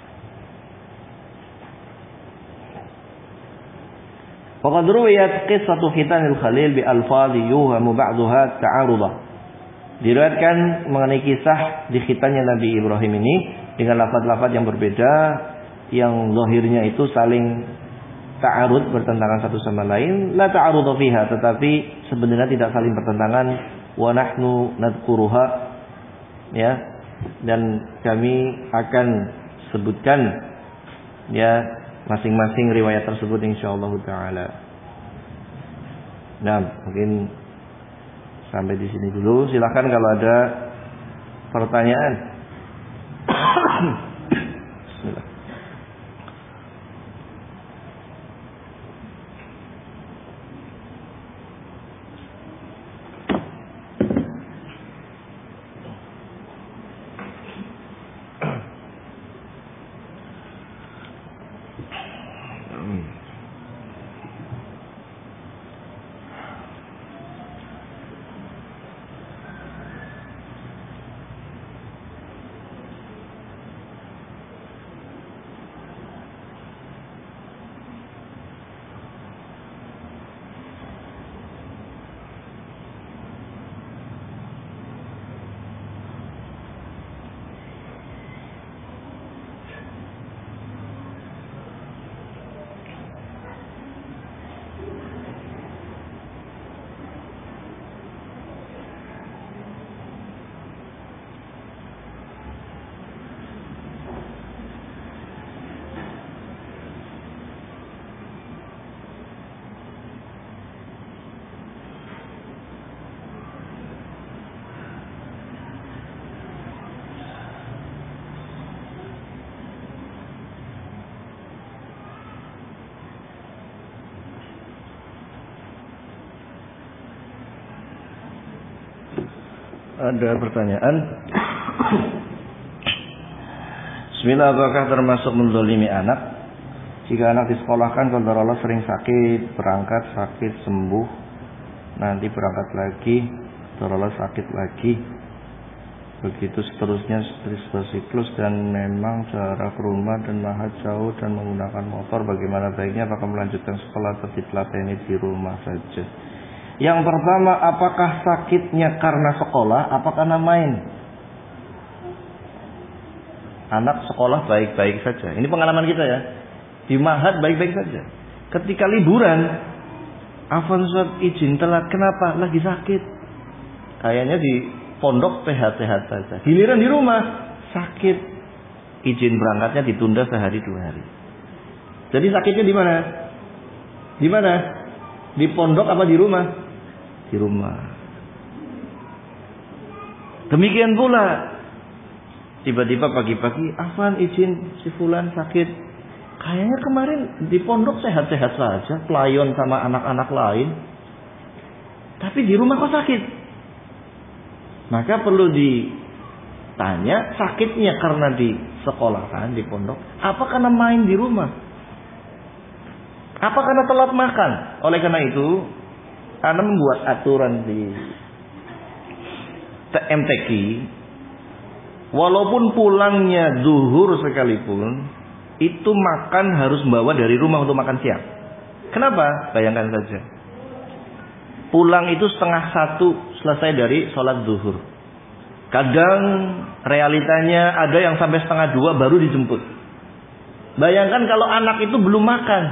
Faqad ruwiyat qissatu khitanil khalil bi alfadhi yuhamu ba'daha ta'arudah. Diriwayatkan mengenai kisah dikhitannya Nabi Ibrahim ini dengan lafaz-lafaz yang berbeda, yang zahirnya itu saling ta'arud, bertentangan satu sama lain. La ta'arudha fiha, tetapi sebenarnya tidak saling bertentangan. Wa nahnu nadhkuruha, ya, dan kami akan sebutkan, ya, masing-masing riwayat tersebut insyaallah taala. Nah, mungkin sampai di sini dulu. Silakan kalau ada pertanyaan. Bismillah. Ada pertanyaan. Bismillah, apakah termasuk menzalimi anak jika anak disekolahkan kontrol sering sakit, berangkat sakit sembuh, nanti berangkat lagi, kontrol sakit lagi, begitu seterusnya bersiklus, dan memang jarak rumah dan lahat jauh dan menggunakan motor, bagaimana baiknya? Apakah melanjutkan sekolah atau ditelateni di rumah saja? Yang pertama, apakah sakitnya karena sekolah, apa karena main? Anak sekolah baik-baik saja. Ini pengalaman kita ya. Di Mahat baik-baik saja. Ketika liburan, Afwan Ustaz izin telat. Kenapa? Lagi sakit. Kayaknya di pondok sehat-sehat saja. Giliran di rumah sakit. Izin berangkatnya ditunda sehari 2 hari. Jadi sakitnya di mana? Di mana? Di pondok apa di rumah? Di rumah. Demikian pula tiba-tiba pagi-pagi, Afwan izin si fulan sakit. Kayaknya kemarin di pondok sehat-sehat saja, pelayan sama anak-anak lain. Tapi di rumah kok sakit? Maka perlu ditanya, sakitnya karena di sekolahan, di pondok, apa karena main di rumah? Apa karena telat makan? Oleh karena itu, Anda membuat aturan di MTQ, walaupun pulangnya zuhur sekalipun, itu makan harus membawa dari rumah untuk makan siang. Kenapa? Bayangkan saja. Pulang itu 12:30 selesai dari sholat zuhur. Kadang realitanya ada yang sampai 1:30 baru dijemput. Bayangkan kalau anak itu belum makan.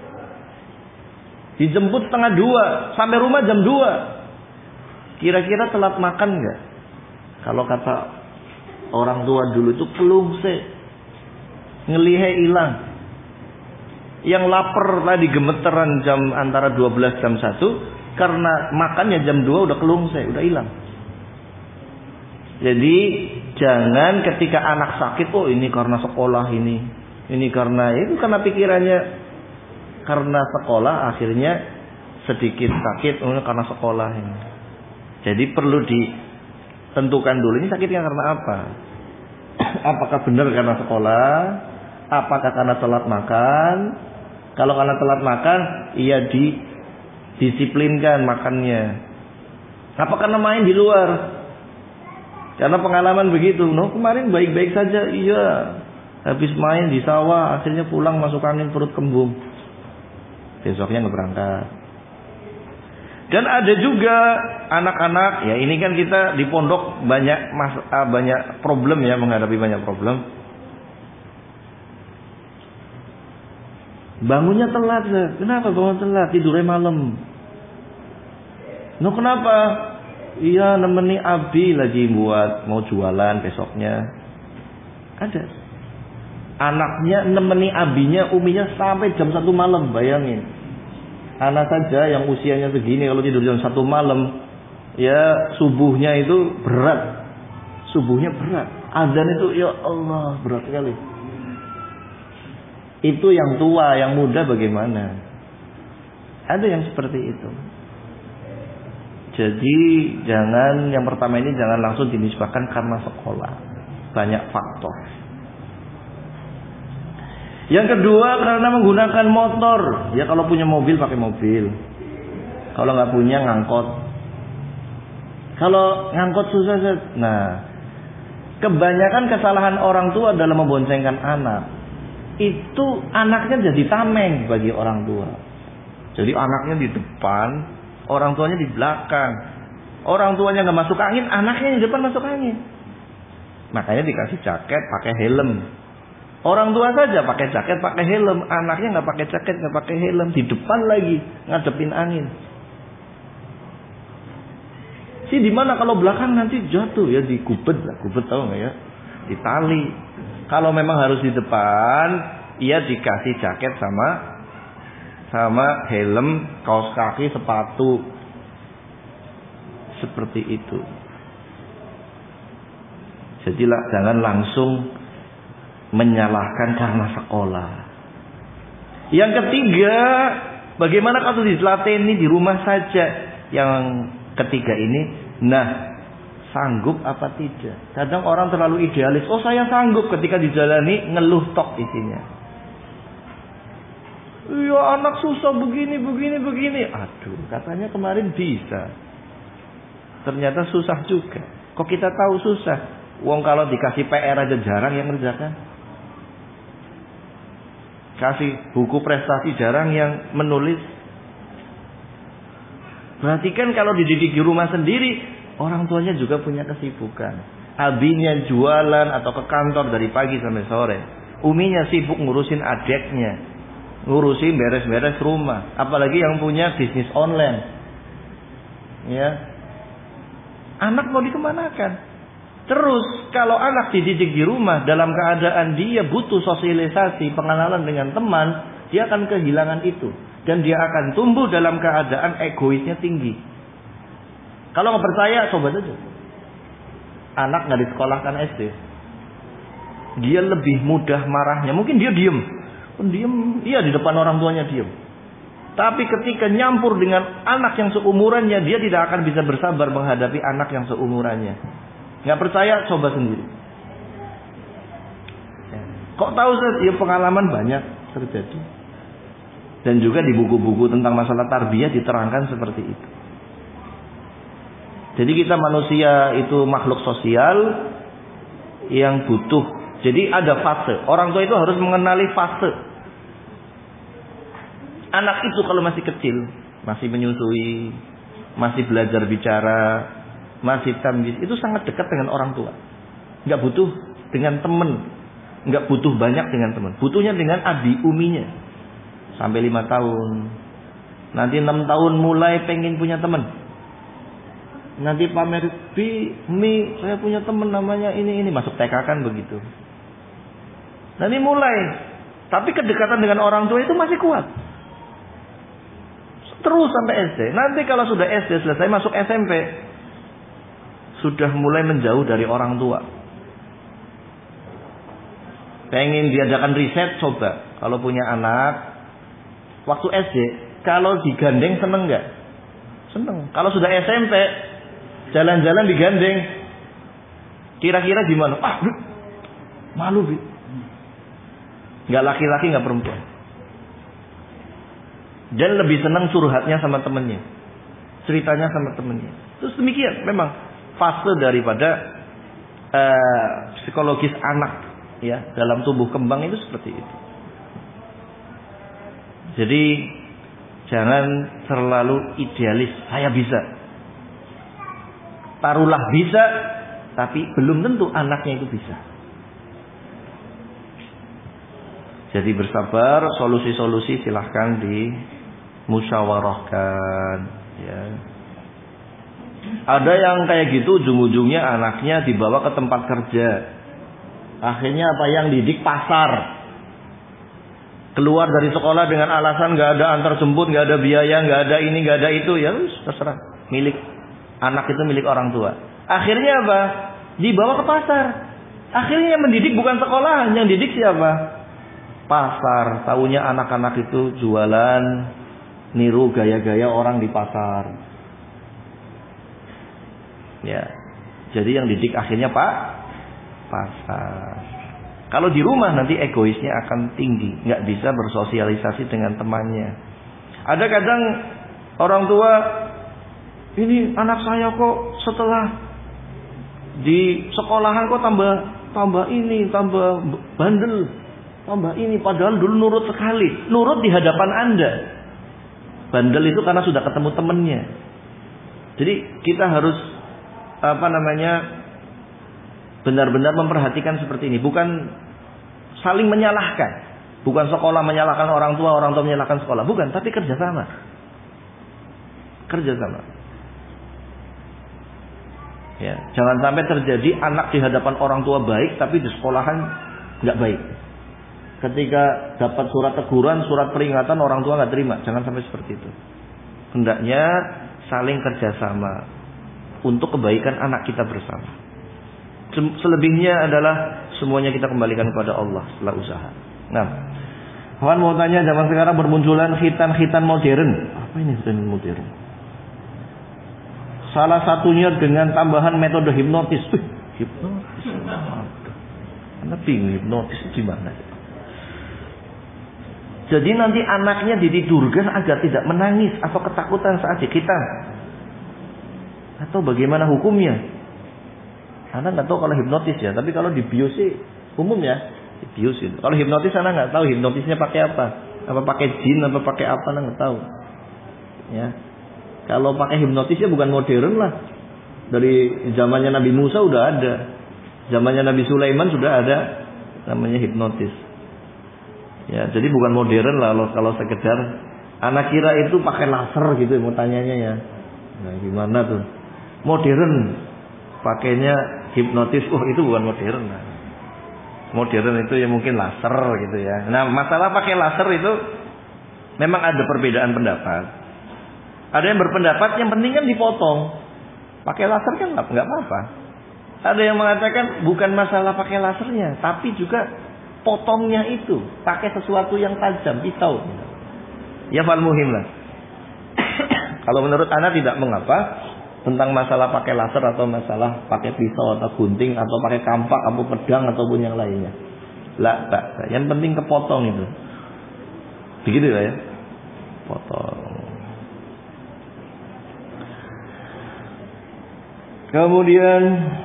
Dijemput 1:30 sampai rumah jam 2. Kira-kira telat makan nggak? Kalau kata orang tua dulu itu kelungse, ngelihe hilang. Yang lapar tadi gemeteran jam antara 12 jam 1, karena makannya jam 2 udah kelungse, udah hilang. Jadi jangan ketika anak sakit, oh ini karena sekolah ini karena itu, karena pikirannya karena sekolah akhirnya sedikit sakit, oh karena sekolah ini. Jadi perlu ditentukan dulu ini sakitnya karena apa? Apakah benar karena sekolah? Apakah karena telat makan? Kalau karena telat makan, iya disiplinkan makannya. Apa karena main di luar? Karena pengalaman begitu. No, kemarin baik-baik saja, iya. Habis main di sawah, akhirnya pulang masuk angin, perut kembung. Besoknya nggak berangkat. Dan ada juga anak-anak, ya ini kan kita di pondok banyak problem ya, menghadapi banyak problem. Bangunnya telat, kenapa bangun telat? Tidurnya malam. No kenapa? Iya nemeni Abi lagi mau jualan besoknya. Ada. Anaknya nemeni abinya, uminya sampai jam 1 malam, bayangin. Anak saja yang usianya segini kalau tidur jam 1 malam, ya subuhnya itu berat. Subuhnya berat. Azan itu ya Allah berat sekali. Itu yang tua, yang muda bagaimana? Ada yang seperti itu. Jadi yang pertama ini jangan langsung dinisbahkan karena sekolah. Banyak faktor. Yang kedua karena menggunakan motor. Ya kalau punya mobil pakai mobil. Kalau nggak punya ngangkot. Kalau ngangkot susah. Nah, kebanyakan kesalahan orang tua dalam memboncengkan anak. Itu anaknya jadi tameng bagi orang tua. Jadi anaknya di depan, orang tuanya di belakang. Orang tuanya nggak masuk angin, anaknya di depan masuk angin. Makanya dikasih jaket, pakai helm. Orang tua saja pakai jaket, pakai helm, anaknya nggak pakai jaket, nggak pakai helm, di depan lagi ngadepin angin. Di mana kalau belakang nanti jatuh ya, digubet lah, gubet tahu nggak ya? Ditali. Kalau memang harus di depan, ia dikasih jaket sama helm, kaos kaki, sepatu. Seperti itu. Jadilah jangan langsung menyalahkan karena sekolah. Yang ketiga, bagaimana kalau dilateni di rumah saja? Yang ketiga ini, sanggup apa tidak? Kadang orang terlalu idealis. Oh saya sanggup, ketika dijalani ngeluh tok isinya. Ya anak susah begini. Aduh, katanya kemarin bisa. Ternyata susah juga. Kok kita tahu susah? Wong kalau dikasih PR aja jarang yang ngerjakan. Kasih buku prestasi jarang yang menulis. Perhatikan kalau dididik di rumah sendiri, orang tuanya juga punya kesibukan. Abinya jualan atau ke kantor dari pagi sampai sore. Uminya sibuk ngurusin adeknya, ngurusin beres-beres rumah. Apalagi yang punya bisnis online. Ya, anak mau dikemanakan? Terus kalau anak dididik di rumah dalam keadaan dia butuh sosialisasi, pengenalan dengan teman, dia akan kehilangan itu. Dan dia akan tumbuh dalam keadaan egoisnya tinggi. Kalau nggak percaya, coba saja. Anak nggak disekolahkan SD, dia lebih mudah marahnya. Mungkin dia diem, iya di depan orang tuanya diem. Tapi ketika nyampur dengan anak yang seumurannya, dia tidak akan bisa bersabar menghadapi anak yang seumurannya. Nggak percaya, coba sendiri. Kok tahu Ustaz? Ya pengalaman banyak terjadi. Dan juga di buku-buku tentang masalah tarbiyah diterangkan seperti itu. Jadi kita manusia itu makhluk sosial yang butuh. Jadi ada fase. Orang tua itu harus mengenali fase. Anak itu kalau masih kecil, masih menyusui, masih belajar bicara, masih tamyiz, itu sangat dekat dengan orang tua. Nggak butuh dengan teman, nggak butuh banyak dengan teman. Butuhnya dengan abi uminya. Sampai 5 tahun. Nanti 6 tahun mulai pengen punya teman. Nanti pamer, Mi, saya punya teman namanya ini. Masuk TK kan begitu. Nanti mulai. Tapi kedekatan dengan orang tua itu masih kuat. Terus sampai SD. Nanti kalau sudah SD selesai masuk SMP, sudah mulai menjauh dari orang tua. Pengen diadakan riset, coba. Kalau punya anak waktu SD, kalau digandeng seneng nggak? Seneng. Kalau sudah SMP, jalan-jalan digandeng, kira-kira gimana? Malu, Bi. Nggak laki-laki, nggak perempuan. Dan lebih senang curhatnya sama temennya, ceritanya sama temennya. Terus demikian, memang fase daripada psikologis anak ya dalam tumbuh kembang itu seperti itu. Jadi jangan terlalu idealis. Saya bisa. Taruhlah bisa, tapi belum tentu anaknya itu bisa. Jadi bersabar, solusi-solusi silahkan dimusyawarahkan. Ya. Ada yang kayak gitu, ujung-ujungnya anaknya dibawa ke tempat kerja. Akhirnya apa yang didik pasar. Keluar dari sekolah dengan alasan nggak ada antar jemput, nggak ada biaya, nggak ada ini, nggak ada itu, ya terserah. Milik anak itu milik orang tua. Akhirnya apa? Dibawa ke pasar. Akhirnya yang mendidik bukan sekolah, yang didik siapa? Pasar. Taunya anak-anak itu jualan, niru gaya-gaya orang di pasar. Ya, jadi yang didik akhirnya pasar. Kalau di rumah nanti egoisnya akan tinggi, nggak bisa bersosialisasi dengan temannya. Ada kadang orang tua, ini anak saya kok setelah di sekolahan kok tambah ini, tambah bandel, tambah ini, padahal dulu nurut sekali, nurut di hadapan Anda. Bandel itu karena sudah ketemu temannya. Jadi kita harus benar-benar memperhatikan seperti ini. Bukan saling menyalahkan. Bukan sekolah menyalahkan orang tua menyalahkan sekolah. Bukan, tapi kerjasama. Kerjasama. Ya, jangan sampai terjadi anak di hadapan orang tua baik, tapi di sekolahan nggak baik. Ketika dapat surat teguran, surat peringatan, orang tua nggak terima. Jangan sampai seperti itu. Hendaknya saling kerjasama untuk kebaikan anak kita bersama. Selebihnya adalah semuanya kita kembalikan kepada Allah setelah usaha. Nah, Wan mau tanya, zaman sekarang bermunculan khitan-khitan modern. Apa ini khitan modern? Salah satunya dengan tambahan metode hipnotis. Hipnotis. Anda bingung hipnotis gimana? Jadi nanti anaknya ditidurkan agar tidak menangis atau ketakutan saat dikhitan. Atau bagaimana hukumnya? Anda nggak tahu kalau hipnotis ya, tapi kalau di bios sih umum ya, di bios itu. Kalau hipnotis Anda nggak tahu hipnotisnya pakai apa pakai jin, apa pakai apa, Anda nggak tahu. Ya, Kalau pakai hipnotisnya bukan modern lah. Dari zamannya Nabi Musa udah ada. Zamannya Nabi Sulaiman sudah ada namanya hipnotis. Ya, jadi bukan modern lah kalau sekedar anak kira itu pakai laser gitu mau tanyanya ya. Nah, gimana tuh? Modern pakainya hipnotis. Itu bukan modern. Nah. Modern itu ya mungkin laser gitu ya. Nah, masalah pakai laser itu memang ada perbedaan pendapat. Ada yang berpendapat yang penting kan dipotong. Pakai laser kan nggak apa-apa. Ada yang mengatakan bukan masalah pakai lasernya, tapi juga potongnya itu pakai sesuatu yang tajam, pisau. Ya fal muhim lah. Kalau menurut Anda tidak mengapa tentang masalah pakai laser atau masalah pakai pisau atau gunting atau pakai kampak atau pedang ataupun yang lainnya. Lah, yang penting kepotong itu. Begitu ya. Potong. Kemudian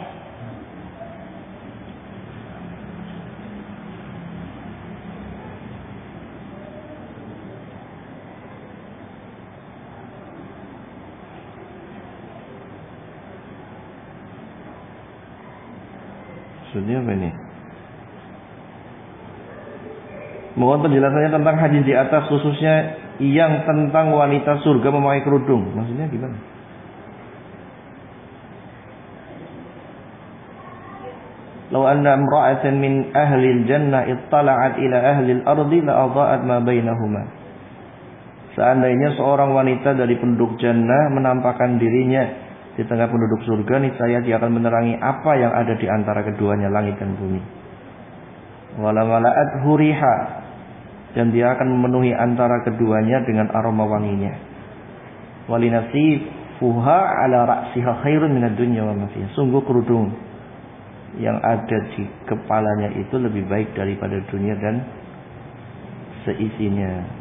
maksudnya apa ini? Mohon penjelasannya tentang hadis di atas, khususnya yang tentang wanita surga memakai kerudung. Maksudnya gimana? Law anna imra'atan min ahli al-jannah ittala'at ila ahli al-ardi la adha'at ma bainahuma. Seandainya seorang wanita dari penduduk jannah menampakkan dirinya di tengah penduduk surga, niscaya dia akan menerangi apa yang ada di antara keduanya, langit dan bumi. Wala mala'at huriha, dan dia akan memenuhi antara keduanya dengan aroma wanginya. Walinasifuha ala ra'siha khairun minad dunya wa ma fiha. Sungguh kerudung yang ada di kepalanya itu lebih baik daripada dunia dan seisinya.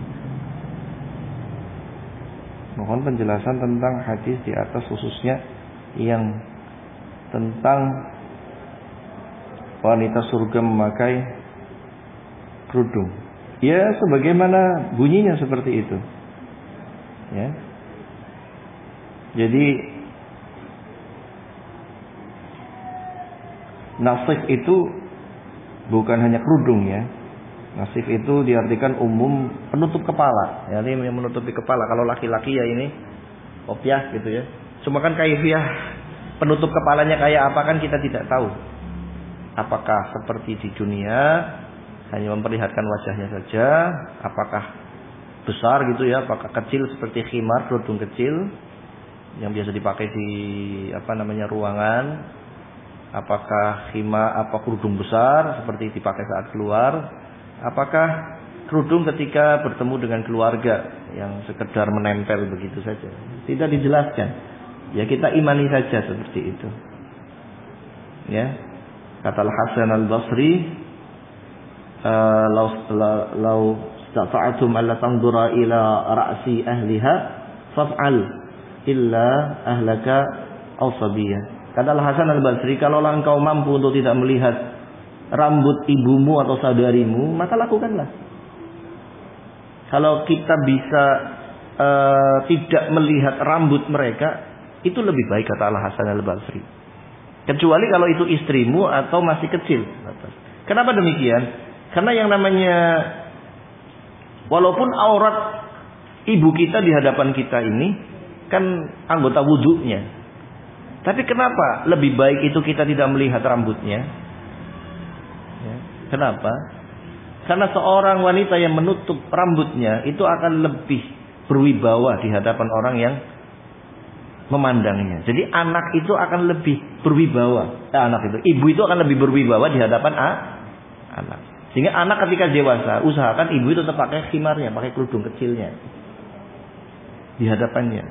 Mohon penjelasan tentang hadis di atas, khususnya yang tentang wanita surga memakai kerudung. Ya, sebagaimana bunyinya seperti itu. Ya. Jadi nasif itu bukan hanya kerudung ya. Nasif itu diartikan umum penutup kepala. Ya, ini menutupi kepala. Kalau laki-laki ya ini kopiah gitu ya. Cuma kan kaifiah penutup kepalanya kayak apa kan kita tidak tahu. Apakah seperti di dunia hanya memperlihatkan wajahnya saja, apakah besar gitu ya, apakah kecil seperti khimar, kerudung kecil yang biasa dipakai di ruangan, apakah kerudung besar seperti dipakai saat keluar. Apakah kerudung ketika bertemu dengan keluarga yang sekedar menempel begitu saja? Tidak dijelaskan. Ya kita imani saja seperti itu. Ya. Kata Al-Hasan Al-Basri, "Lau stata'tum alla tanzura ila ra'si ahliha faf'al illa ahlaka aw sabiyya." Kata Al-Hasan Al-Basri, kalau engkau mampu untuk tidak melihat rambut ibumu atau saudarimu, maka lakukanlah. Kalau kita bisa tidak melihat rambut mereka, itu lebih baik, kata Al-Hasan Al-Basri. Kecuali kalau itu istrimu atau masih kecil. Kenapa demikian? Karena yang namanya, walaupun aurat ibu kita di hadapan kita ini kan anggota wudhunya, tapi kenapa lebih baik itu kita tidak melihat rambutnya? Kenapa? Karena seorang wanita yang menutup rambutnya itu akan lebih berwibawa di hadapan orang yang memandangnya. Jadi anak itu akan lebih berwibawa. Ibu itu akan lebih berwibawa di hadapan anak. Sehingga anak ketika dewasa, usahakan ibu itu tetap pakai khimarnya, pakai kerudung kecilnya di hadapannya.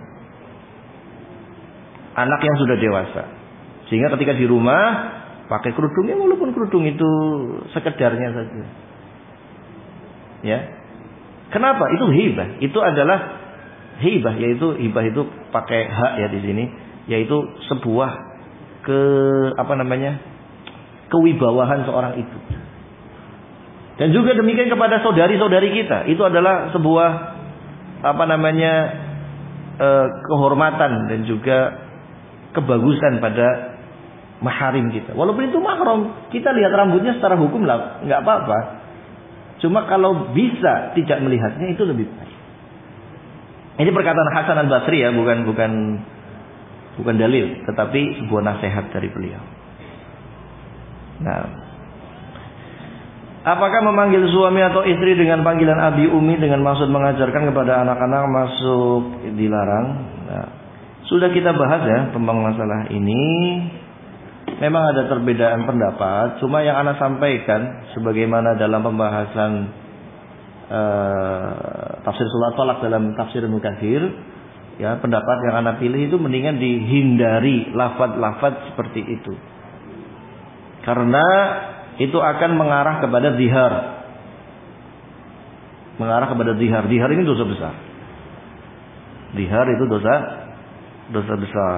Anak yang sudah dewasa. Sehingga ketika di rumah pakai kerudungnya, walaupun kerudung itu sekedarnya saja. Ya. Kenapa? Itu hibah. Itu adalah hibah, yaitu hibah itu pakai hak ya di sini, yaitu sebuah kewibawahan seorang itu. Dan juga demikian kepada saudari-saudari kita. Itu adalah sebuah kehormatan dan juga kebagusan pada maharim kita. Walaupun itu mahram, kita lihat rambutnya secara hukum lah, nggak apa-apa. Cuma kalau bisa tidak melihatnya itu lebih baik. Ini perkataan Hasan al-Basri ya, bukan dalil, tetapi sebuah nasihat dari beliau. Nah, apakah memanggil suami atau istri dengan panggilan abi umi dengan maksud mengajarkan kepada anak-anak masuk dilarang? Nah, sudah kita bahas ya tentang masalah ini. Memang ada perbedaan pendapat, cuma yang ana sampaikan sebagaimana dalam pembahasan tafsir surat Thalaq dalam tafsir Ibnu Katsir, ya, pendapat yang ana pilih itu mendingan dihindari lafaz-lafaz seperti itu. Karena itu akan mengarah kepada zihar. Mengarah kepada zihar. Zihar ini dosa besar. Zihar itu dosa besar.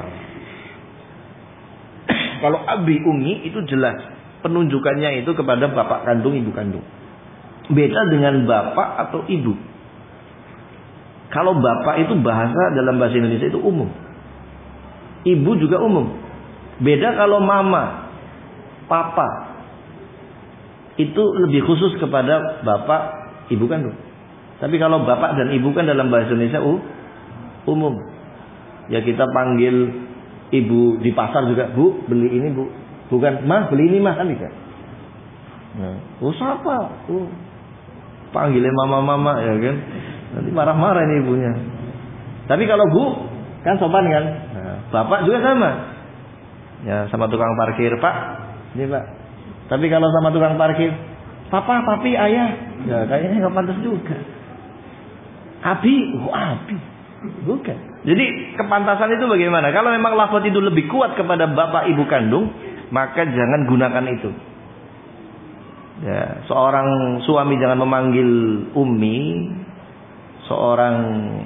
Kalau abi umi itu jelas penunjukannya itu kepada bapak kandung, ibu kandung. Beda dengan bapak atau ibu. Kalau bapak itu dalam bahasa Indonesia itu umum. Ibu juga umum. Beda kalau mama, papa. Itu lebih khusus kepada bapak, ibu kandung. Tapi kalau bapak dan ibu kan dalam bahasa Indonesia umum. Ya kita panggil ibu di pasar juga, bu beli ini bu, bukan mah beli ini mah kan tidak. Nah, siapa? Panggilnya mama ya kan, nanti marah-marah ini ibunya. Tapi kalau bu kan sopan kan, nah, bapak juga sama. Ya sama tukang parkir, pak, ini pak. Tapi kalau sama tukang parkir, papa, papi, ayah, ya kayaknya nggak pantas juga. Abi, abi, bukan. Jadi kepantasan itu bagaimana? Kalau memang lafaz itu lebih kuat kepada bapak ibu kandung, maka jangan gunakan itu. Ya, seorang suami jangan memanggil ummi, seorang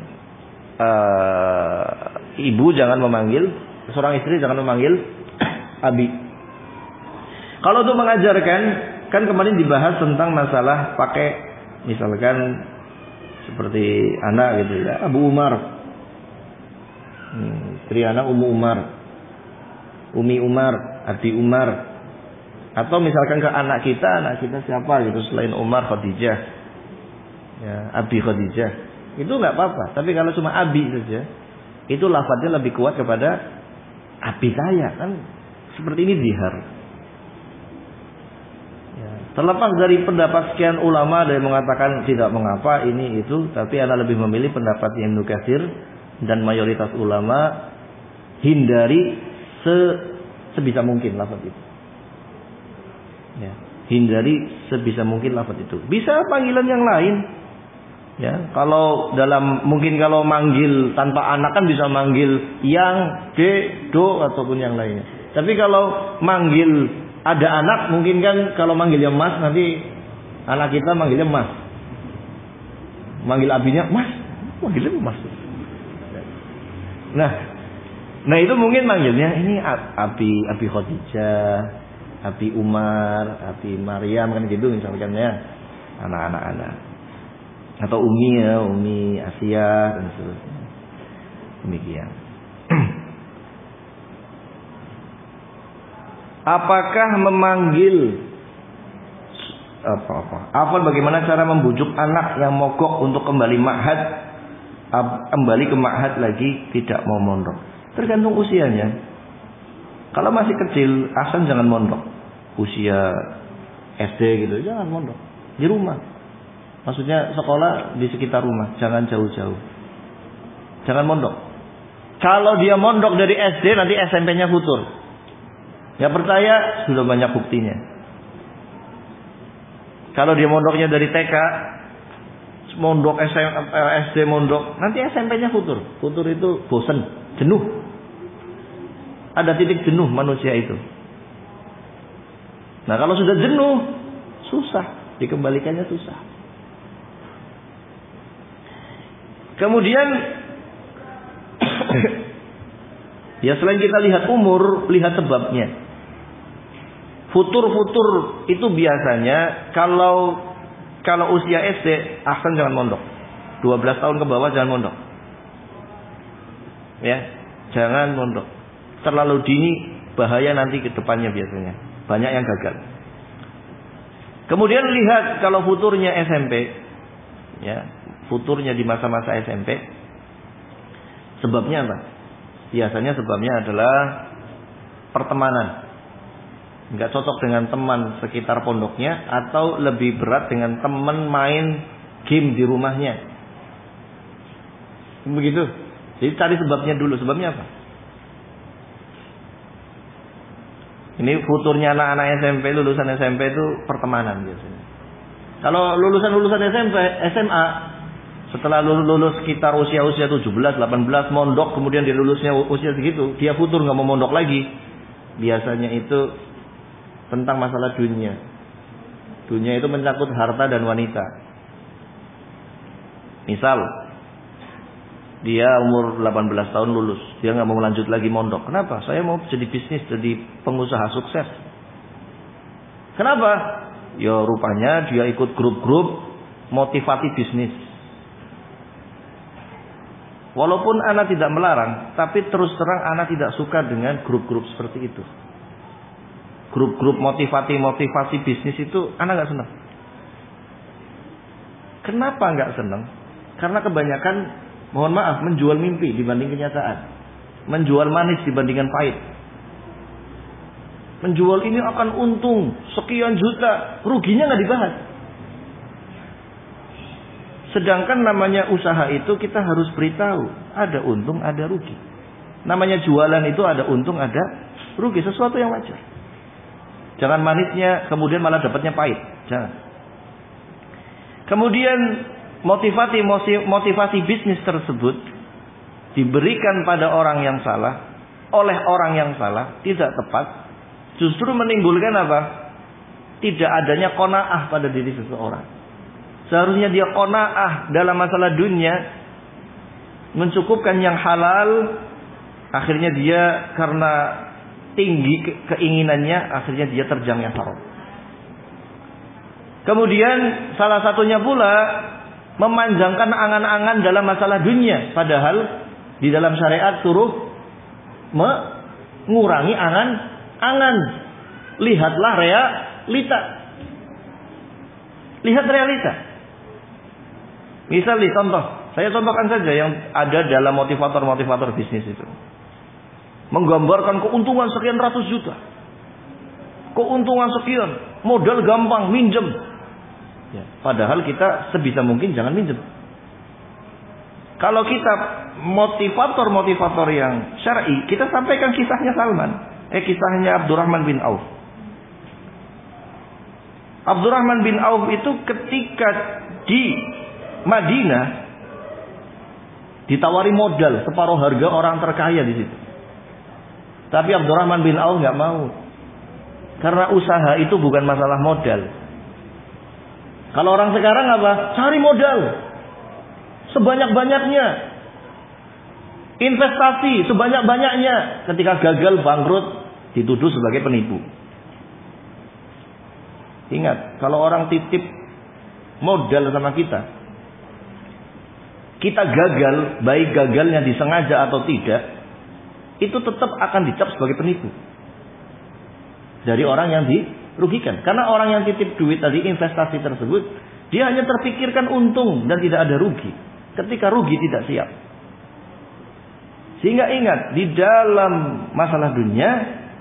ibu jangan memanggil, seorang istri jangan memanggil abi. Kalau untuk mengajarkan, kan kemarin dibahas tentang masalah pakai misalkan seperti anak gitu ya, Abu Umar. Istri anak Ummu Umar, Umi Umar, Abi Umar. Atau misalkan ke anak kita siapa gitu selain Umar, Khadijah, ya, Abi Khadijah. Itu nggak apa-apa. Tapi kalau cuma Abi saja, itu lafadznya lebih kuat kepada Abi saya kan. Seperti ini zihar. Ya, terlepas dari pendapat sekian ulama yang mengatakan tidak mengapa ini itu, tapi ana lebih memilih pendapat Ibnu Katsir dan mayoritas ulama, hindari sebisa mungkin lafaz itu. Ya, hindari sebisa mungkin lafaz itu. Bisa panggilan yang lain. Ya, kalau manggil tanpa anak kan bisa manggil yang, de, do ataupun yang lainnya. Tapi kalau manggil ada anak mungkin kan kalau manggilnya mas nanti anak kita manggilnya mas. Manggil abinya mas, manggilnya mas. Nah itu mungkin manggilnya ini Abi Khadijah, Abi Umar, Abi Maryam kan gitu misalkan ya, anak-anak. Atau Umi Asia dan seterusnya. Demikian. Apakah memanggil Afwan bagaimana cara membujuk anak yang mogok untuk kembali ke ma'had lagi tidak mau mondok? Tergantung usianya. Kalau masih kecil, Ahsan jangan mondok. Usia SD gitu, jangan mondok. Di rumah. Maksudnya sekolah di sekitar rumah, jangan jauh-jauh. Jangan mondok. Kalau dia mondok dari SD, nanti SMP-nya futur. Ya percaya, sudah banyak buktinya. Kalau dia mondoknya dari TK, mondok SD mondok, nanti SMP-nya futur. Futur itu bosan, jenuh. Ada titik jenuh manusia itu. Nah kalau sudah jenuh, susah, dikembalikannya susah. Kemudian ya selain kita lihat umur, lihat sebabnya. Futur itu biasanya kalau usia SD, ahsan jangan mondok. 12 tahun ke bawah jangan mondok. Ya, jangan mondok. Terlalu dini bahaya nanti ke depannya biasanya. Banyak yang gagal. Kemudian lihat kalau futurnya SMP, ya, futurnya di masa-masa SMP, sebabnya apa? Biasanya sebabnya adalah pertemanan. Enggak cocok dengan teman sekitar pondoknya, atau lebih berat dengan teman main game di rumahnya. Begitu. Jadi cari sebabnya dulu. Sebabnya apa? Ini futurnya anak-anak SMP, lulusan SMP itu pertemanan biasanya. Kalau lulusan SMP, SMA, setelah lulus sekitar usia 17, 18, mondok, kemudian dia lulusnya usia segitu, dia futur nggak mau mondok lagi. Biasanya itu tentang masalah dunia. Dunia itu mencakup harta dan wanita. Misal, dia umur 18 tahun lulus, dia nggak mau lanjut lagi mondok. Kenapa? Saya mau jadi bisnis, jadi pengusaha sukses. Kenapa? Ya rupanya dia ikut grup-grup motivasi bisnis. Walaupun anak tidak melarang, tapi terus terang anak tidak suka dengan grup-grup seperti itu. Grup-grup motivasi bisnis itu anak nggak senang. Kenapa nggak senang? Karena kebanyakan, mohon maaf, menjual mimpi dibanding kenyataan. Menjual manis dibandingkan pahit. Menjual ini akan untung sekian juta, ruginya nggak dibahas. Sedangkan namanya usaha itu kita harus beritahu, ada untung, ada rugi. Namanya jualan itu ada untung, ada rugi, sesuatu yang wajar. Jangan manisnya kemudian malah dapatnya pahit. Jangan. Kemudian motivasi bisnis tersebut diberikan pada orang yang salah, oleh orang yang salah, tidak tepat, justru menimbulkan apa? Tidak adanya qanaah pada diri seseorang. Seharusnya dia qanaah dalam masalah dunia, mencukupkan yang halal, akhirnya dia karena tinggi keinginannya, akhirnya dia terjang yang haram. Kemudian salah satunya pula memanjangkan angan-angan dalam masalah dunia, padahal di dalam syariat suruh mengurangi angan-angan. Lihatlah realita. Lihat realita. Misal contoh, saya contohkan saja yang ada dalam motivator bisnis itu. Menggambarkan keuntungan sekian ratus juta. Keuntungan sekian, modal gampang, minjem. Ya, padahal kita sebisa mungkin jangan minjem. Kalau kita motivator yang syar'i, kita sampaikan kisahnya Salman. Kisahnya Abdurrahman bin Auf. Abdurrahman bin Auf itu ketika di Madinah ditawari modal separuh harga orang terkaya di situ. Tapi Abdurrahman bin Auf nggak mau. Karena usaha itu bukan masalah modal. Kalau orang sekarang apa? Cari modal sebanyak-banyaknya, investasi sebanyak-banyaknya. Ketika gagal bangkrut dituduh sebagai penipu. Ingat, kalau orang titip modal sama kita gagal, baik gagalnya disengaja atau tidak, itu tetap akan dicap sebagai penipu dari orang yang dirugikan. Karena orang yang titip duit tadi, investasi tersebut, dia hanya terpikirkan untung dan tidak ada rugi. Ketika rugi tidak siap. Sehingga ingat, di dalam masalah dunia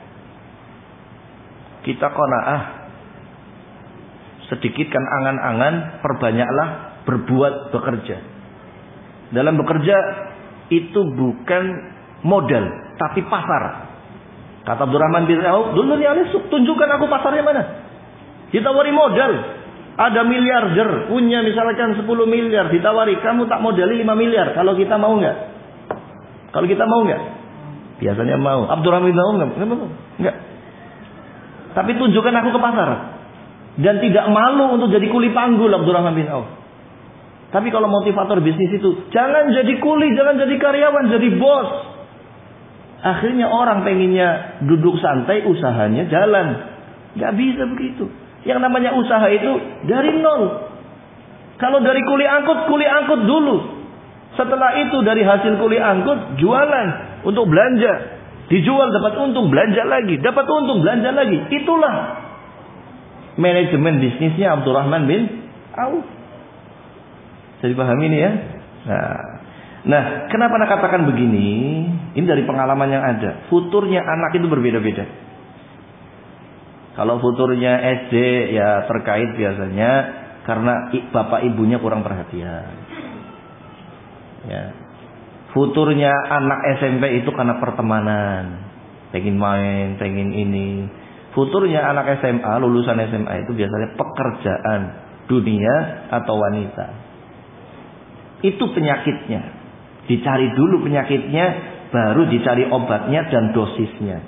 kita qanaah, sedikitkan angan-angan, perbanyaklah berbuat, bekerja. Dalam bekerja itu bukan modal, tapi pasar. Kata Abdurrahman bin Auf, "Dulurni alai suq, tunjukkan aku pasarnya mana." Ditawari modal. Ada miliarder, punya misalkan 10 miliar, ditawari, "Kamu tak modali 5 miliar, kalau kita mau enggak?" Kalau kita mau enggak? Biasanya mau. Abdurrahman bin Auf enggak. Tapi tunjukkan aku ke pasar. Dan tidak malu untuk jadi kuli panggul Abdurrahman bin Auf. Tapi kalau motivator bisnis itu, jangan jadi kuli, jangan jadi karyawan, jadi bos. Akhirnya orang pengennya duduk santai, usahanya jalan. Gak bisa begitu. Yang namanya usaha itu dari nol. Kalau dari kuli angkut dulu. Setelah itu dari hasil kuli angkut jualan untuk belanja, dijual dapat untung, belanja lagi, dapat untung, belanja lagi. Itulah manajemen bisnisnya Abdurrahman bin Auf. Jadi paham ini ya. Nah, kenapa Anda katakan begini? Ini dari pengalaman yang ada. Futurnya anak itu berbeda-beda. Kalau futurnya SD ya terkait biasanya karena bapak ibunya kurang perhatian. Ya. Futurnya anak SMP itu karena pertemanan, pengen main, pengen ini. Futurnya anak SMA, lulusan SMA itu biasanya pekerjaan, dunia atau wanita. Itu penyakitnya. Dicari dulu penyakitnya, baru dicari obatnya dan dosisnya.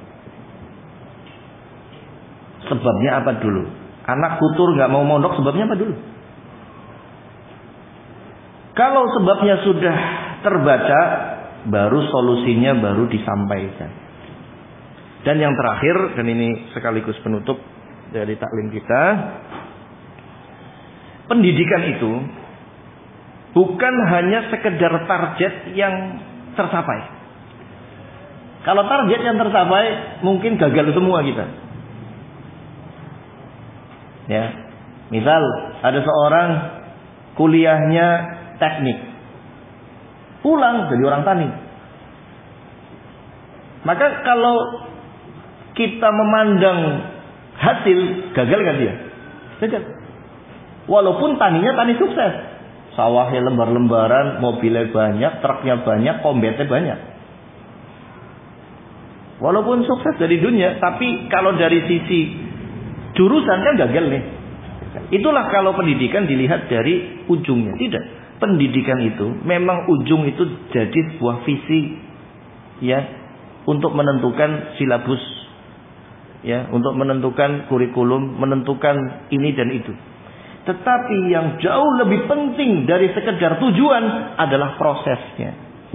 Sebabnya apa dulu? Anak futur nggak mau mondok, sebabnya apa dulu? Kalau sebabnya sudah terbaca, baru solusinya baru disampaikan. Dan yang terakhir, dan ini sekaligus penutup dari taklim kita, pendidikan itu bukan hanya sekedar target yang tercapai. Kalau target yang tercapai, mungkin gagal semua kita. Ya, misal ada seorang kuliahnya teknik, pulang jadi orang tani. Maka kalau kita memandang hasil, gagal nggak dia? Gagal. Walaupun taninya tani sukses, sawahnya lembar-lembaran, mobilnya banyak, truknya banyak, kombetnya banyak. Walaupun sukses dari dunia, tapi kalau dari sisi jurusan kan gagal nih. Itulah kalau pendidikan dilihat dari ujungnya. Tidak. Pendidikan itu memang ujung itu jadi sebuah visi ya untuk menentukan silabus ya, untuk menentukan kurikulum, menentukan ini dan itu. Tetapi yang jauh lebih penting dari sekedar tujuan adalah prosesnya.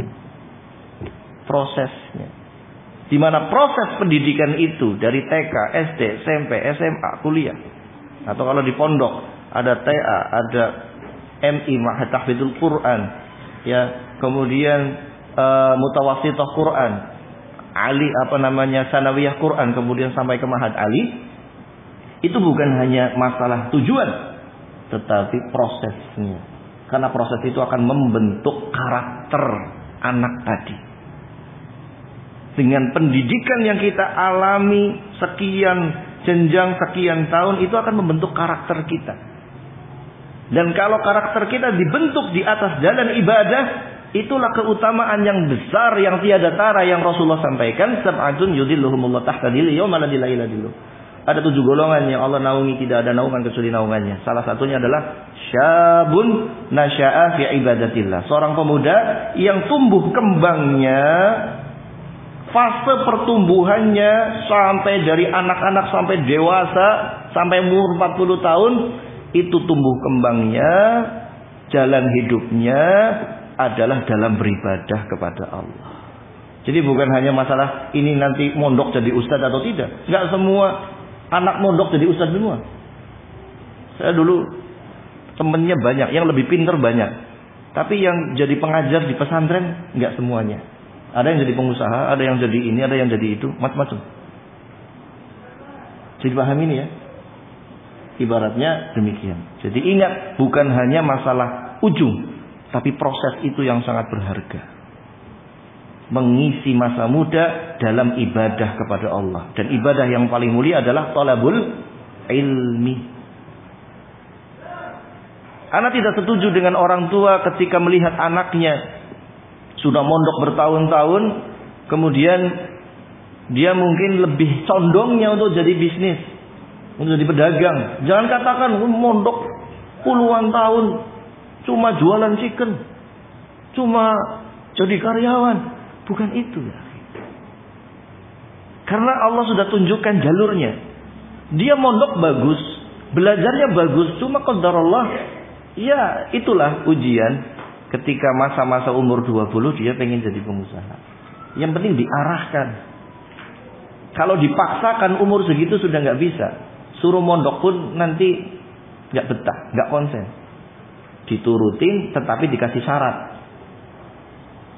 Prosesnya. Di mana proses pendidikan itu dari TK, SD, SMP, SMA, kuliah. Atau kalau di pondok ada TA, ada MI, Ma'had Tahfidzul Quran, ya, kemudian Mutawassithah Quran, Ali Sanawiyah Quran, kemudian sampai ke Ma'had Ali. Itu bukan hanya masalah tujuan, tetapi prosesnya. Karena proses itu akan membentuk karakter anak tadi. Dengan pendidikan yang kita alami sekian jenjang, sekian tahun, itu akan membentuk karakter kita. Dan kalau karakter kita dibentuk di atas jalan ibadah, itulah keutamaan yang besar yang tiada tara yang Rasulullah sampaikan. Sab'atun yudhilluhumullah tahta dhillihi yauma la dhilla illa dhilluh. Ada 7 golongan yang Allah naungi, tidak ada naungan kecuali naungannya. Salah satunya adalah syabun nasya'a fi ibadatillah. Seorang pemuda yang tumbuh kembangnya, fase pertumbuhannya sampai dari anak-anak sampai dewasa, sampai umur 40 tahun, itu tumbuh kembangnya, jalan hidupnya adalah dalam beribadah kepada Allah. Jadi bukan hanya masalah ini nanti mondok jadi ustadz atau tidak. Enggak semua anak mondok jadi ustadz semua. Saya dulu temennya banyak, yang lebih pintar banyak. Tapi yang jadi pengajar di pesantren enggak semuanya. Ada yang jadi pengusaha, ada yang jadi ini, ada yang jadi itu, macam-macam. Jadi paham ini ya. Ibaratnya demikian. Jadi ingat, bukan hanya masalah ujung, tapi proses itu yang sangat berharga. Mengisi masa muda dalam ibadah kepada Allah. Dan ibadah yang paling mulia adalah talabul ilmi. Anak tidak setuju dengan orang tua ketika melihat anaknya sudah mondok bertahun-tahun, kemudian dia mungkin lebih condongnya untuk jadi bisnis, untuk jadi pedagang. Jangan katakan mondok puluhan tahun cuma jualan chicken, cuma jadi karyawan. Bukan itu ya. Karena Allah sudah tunjukkan jalurnya. Dia mondok bagus, belajarnya bagus, cuma qadarullah, ya itulah ujian. Ketika masa-masa umur 20 dia pengen jadi pengusaha. Yang penting diarahkan. Kalau dipaksakan umur segitu sudah nggak bisa. Suruh mondok pun nanti nggak betah, nggak konsen. Diturutin tetapi dikasih syarat.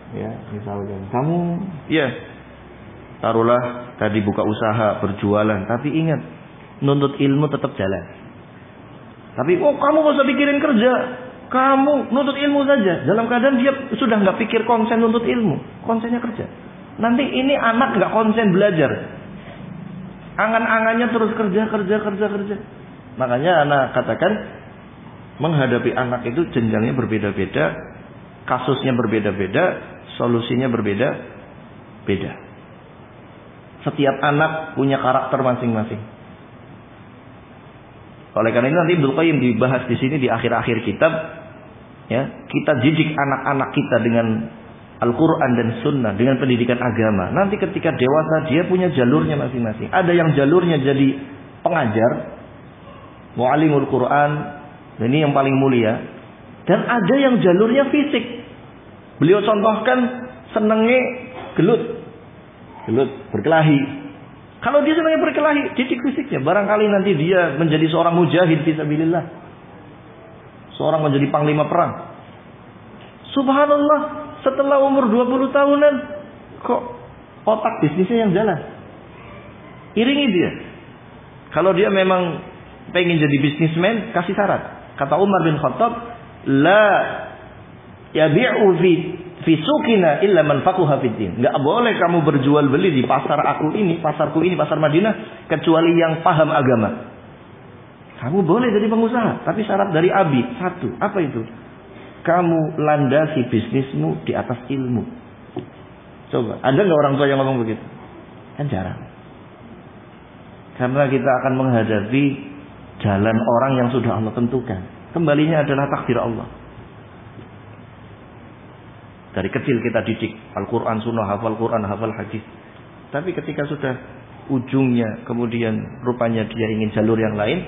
Ya, misalnya kamu ya taruhlah tadi buka usaha, berjualan, tapi ingat nuntut ilmu tetap jalan. Tapi kamu gak usah pikirin kerja, kamu nuntut ilmu saja. Dalam keadaan dia sudah nggak pikir konsen nuntut ilmu, konsennya kerja. Nanti ini anak nggak konsen belajar, angan-angannya terus kerja. Makanya anak katakan menghadapi anak itu jenjangnya berbeda-beda, kasusnya berbeda-beda, solusinya berbeda-beda. Setiap anak punya karakter masing-masing. Oleh karena itu nanti Ibnu Qayyim dibahas di sini di akhir-akhir kitab, ya, kita didik anak-anak kita dengan Al-Quran dan Sunnah, dengan pendidikan agama. Nanti ketika dewasa dia punya jalurnya masing-masing. Ada yang jalurnya jadi pengajar, mu'allimul Quran, ini yang paling mulia. Dan ada yang jalurnya fisik. Beliau contohkan senengnya gelut, berkelahi. Kalau dia senangnya berkelahi, didik fisiknya. Barangkali nanti dia menjadi seorang mujahid fisabilillah, seorang menjadi panglima perang. Subhanallah, setelah umur 20 tahunan kok otak bisnisnya yang jalan. Iringi dia. Kalau dia memang pengen jadi bisnismen, kasih syarat. Kata Umar bin Khattab, la yabi'u fi suqina illa man faqaha fid din. Enggak boleh kamu berjual beli di pasarku ini, pasar Madinah, kecuali yang paham agama. Kamu boleh jadi pengusaha, tapi syarat dari Abi satu. Apa itu? Kamu landasi bisnismu di atas ilmu. Coba, ada nggak orang tua yang ngomong begitu? Kan jarang. Karena kita akan menghadapi jalan orang yang sudah Allah tentukan. Kembalinya adalah takdir Allah. Dari kecil kita didik Al-Quran, Sunnah, hafal Quran, hafal hadis. Tapi ketika sudah ujungnya, kemudian rupanya dia ingin jalur yang lain,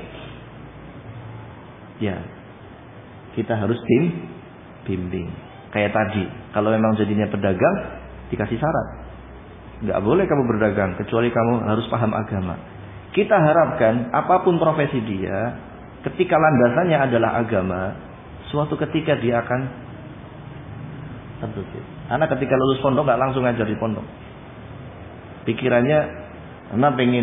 ya kita harus bimbing. Kayak tadi, kalau memang jadinya pedagang, dikasih syarat. Nggak boleh kamu berdagang, kecuali kamu harus paham agama. Kita harapkan apapun profesi dia, ketika landasannya adalah agama, suatu ketika dia akan tertutup. Anak ketika lulus pondok nggak langsung ngajar di pondok. Pikirannya, anak pengen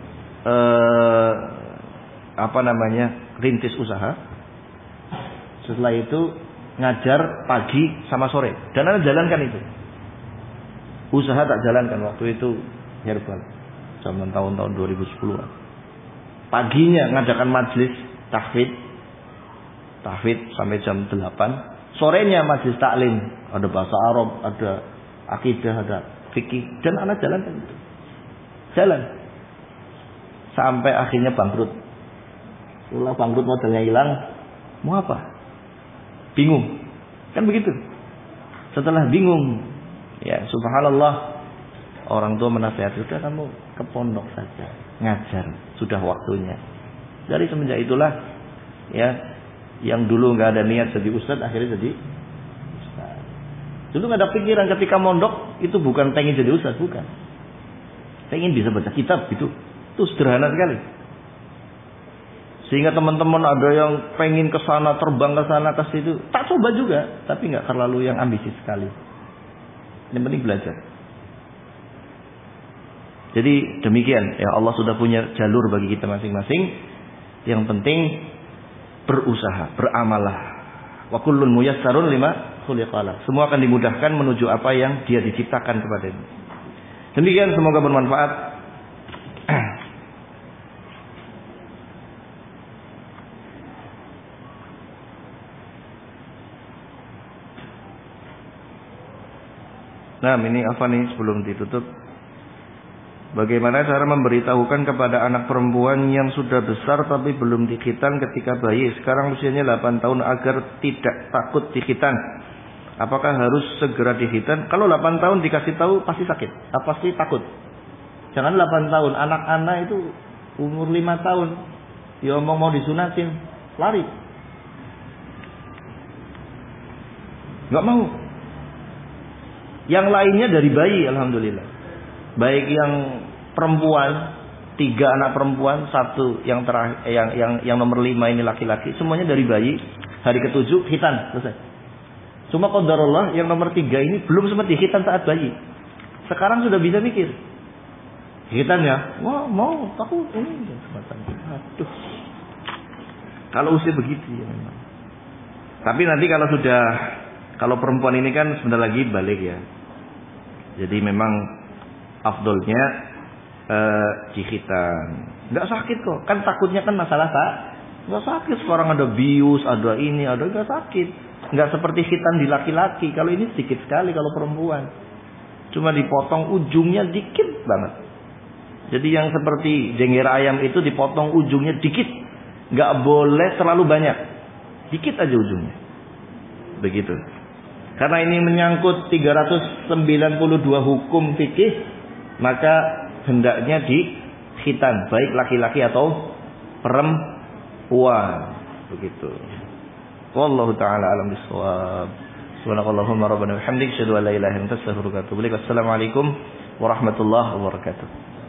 rintis usaha. Setelah itu ngajar pagi sama sore. Dan anak jalankan itu. Usaha tak jalankan waktu itu herbal. Zaman tahun-tahun 2010-an. Paginya ngadakan majelis tahfidz sampai jam 8. Sorenya majelis taklim. Ada bahasa Arab, ada akidah, ada fikih. Dan anak jalankan itu. Jalan. Sampai akhirnya bangkrut. Setelah bangkrut modalnya hilang. Mau apa? Bingung. Kan begitu. Setelah bingung, ya subhanallah, orang tua menasihati, sudah kamu ke pondok saja, ngajar, sudah waktunya. Dari semenjak itulah, ya, yang dulu nggak ada niat jadi ustadz, akhirnya jadi ustadz. Dulu nggak ada pikiran ketika mondok itu bukan pengen jadi ustadz, bukan. Pengen bisa baca kitab gitu. Itu sederhana sekali. Sehingga teman-teman ada yang pengen ke sana, terbang ke sana, ke situ. Tak coba juga, tapi nggak terlalu yang ambisi sekali. Yang penting belajar. Jadi demikian, ya Allah sudah punya jalur bagi kita masing-masing. Yang penting berusaha, beramalah. Wa kullun muyassarun lima khuliqalah. Semua akan dimudahkan menuju apa yang dia diciptakan kepadanya. Demikian, semoga bermanfaat. Nah, ini apa nih sebelum ditutup? Bagaimana cara memberitahukan kepada anak perempuan yang sudah besar tapi belum dikhitan ketika bayi, sekarang usianya 8 tahun, agar tidak takut dikhitan? Apakah harus segera dikhitan? Kalau 8 tahun dikasih tahu pasti sakit, pasti takut. Jangan 8 tahun, anak-anak itu umur 5 tahun diomong mau disunatin, lari. Nggak mau. Yang lainnya dari bayi, alhamdulillah. Baik yang perempuan, 3 anak perempuan, 1 yang terakhir, yang nomor 5 ini laki-laki, semuanya dari bayi. Hari ke-7 khitan, selesai. Cuma qadarullah yang nomor 3 ini belum sempat dikhitan saat bayi. Sekarang sudah bisa mikir. Khitan ya, wah mau takut ini semacam. Aduh. Kalau usia begitu ya memang. Tapi nanti kalau perempuan ini kan sebentar lagi balik ya. Jadi memang afdolnya dikhitan. Enggak sakit kok. Kan takutnya kan masalah enggak sakit. Sekarang ada bius, ada ini, ada enggak sakit. Enggak seperti khitan di laki-laki. Kalau ini sedikit sekali kalau perempuan. Cuma dipotong ujungnya dikit banget. Jadi yang seperti jengger ayam itu dipotong ujungnya dikit. Enggak boleh terlalu banyak. Dikit aja ujungnya. Begitu. Karena ini menyangkut 392 hukum fikih, maka hendaknya dikhitan, baik laki-laki atau perempuan. Begitu. Wallahu taala alam bisawab. Subhanakallahumma rabbana wa bihamdika asyhadu an la ilaha illa anta astaghfiruka wa atubu ilaik. Wassalamualaikum warahmatullahi wabarakatuh.